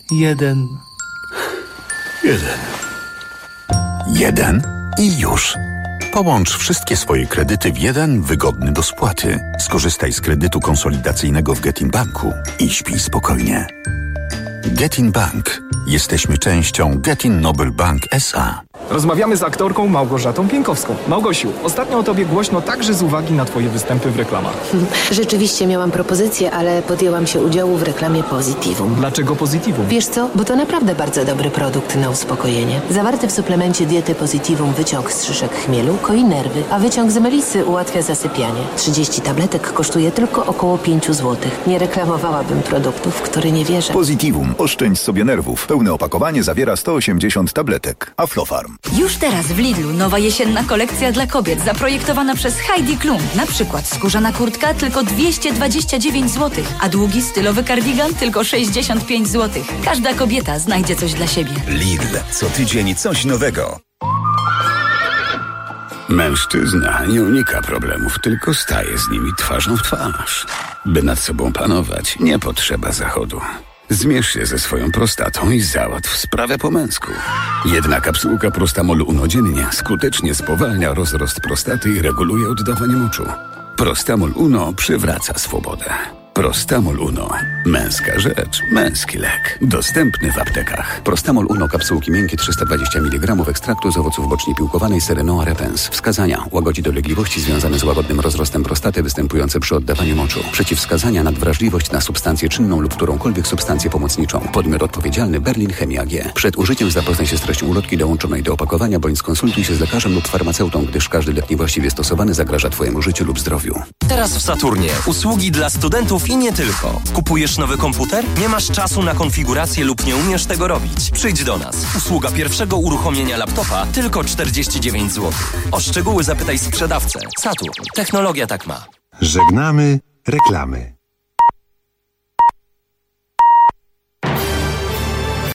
[SPEAKER 1] 1 i już. Połącz wszystkie swoje kredyty w jeden wygodny do spłaty. Skorzystaj z kredytu konsolidacyjnego w Getin Banku i śpij spokojnie. Getin Bank. Jesteśmy częścią Getin Noble Bank S.A.
[SPEAKER 16] Rozmawiamy z aktorką Małgorzatą Pienkowską. Małgosiu, ostatnio o tobie głośno także z uwagi na twoje występy w reklamach.
[SPEAKER 22] Rzeczywiście miałam propozycję, ale podjęłam się udziału w reklamie Positivum.
[SPEAKER 16] Dlaczego Positivum?
[SPEAKER 22] Wiesz co? Bo to naprawdę bardzo dobry produkt na uspokojenie. Zawarty w suplemencie diety Positivum wyciąg z szyszek chmielu koi nerwy, a wyciąg z melisy ułatwia zasypianie. 30 tabletek kosztuje tylko około 5 zł. Nie reklamowałabym produktów, w które nie wierzę.
[SPEAKER 23] Positivum. Oszczędź sobie nerwów. Pełne opakowanie zawiera 180 tabletek. Aflofarm.
[SPEAKER 20] Już teraz w Lidlu nowa jesienna kolekcja dla kobiet zaprojektowana przez Heidi Klum. Na przykład skórzana kurtka tylko 229 zł, a długi stylowy kardigan tylko 65 zł. Każda kobieta znajdzie coś dla siebie.
[SPEAKER 23] Lidl. Co tydzień coś nowego.
[SPEAKER 24] Mężczyzna nie unika problemów, tylko staje z nimi twarzą w twarz. By nad sobą panować, nie potrzeba zachodu. Zmierz się ze swoją prostatą i załatw sprawę po męsku. Jedna kapsułka Prostamol Uno dziennie skutecznie spowalnia rozrost prostaty i reguluje oddawanie moczu. Prostamol Uno przywraca swobodę. Prostamol Uno. Męska rzecz, męski lek. Dostępny w aptekach.
[SPEAKER 25] Prostamol Uno, kapsułki miękkie 320 mg ekstraktu z owoców bocznie piłkowanej Serenoa repens. Wskazania: łagodzi dolegliwości związane z łagodnym rozrostem prostaty występujące przy oddawaniu moczu. Przeciwwskazania: nadwrażliwość na substancję czynną lub którąkolwiek substancję pomocniczą. Podmiot odpowiedzialny: Berlin Chemia G. Przed użyciem zapoznaj się z treścią ulotki dołączonej do opakowania bądź skonsultuj się z lekarzem lub farmaceutą, gdyż każdy lek niewłaściwie stosowany zagraża Twojemu życiu lub zdrowiu.
[SPEAKER 27] Teraz w Saturnie usługi dla studentów i nie tylko. Kupujesz nowy komputer? Nie masz czasu na konfigurację lub nie umiesz tego robić? Przyjdź do nas. Usługa pierwszego uruchomienia laptopa tylko 49 zł. O szczegóły zapytaj sprzedawcę. Saturn. Technologia tak ma.
[SPEAKER 2] Żegnamy reklamy.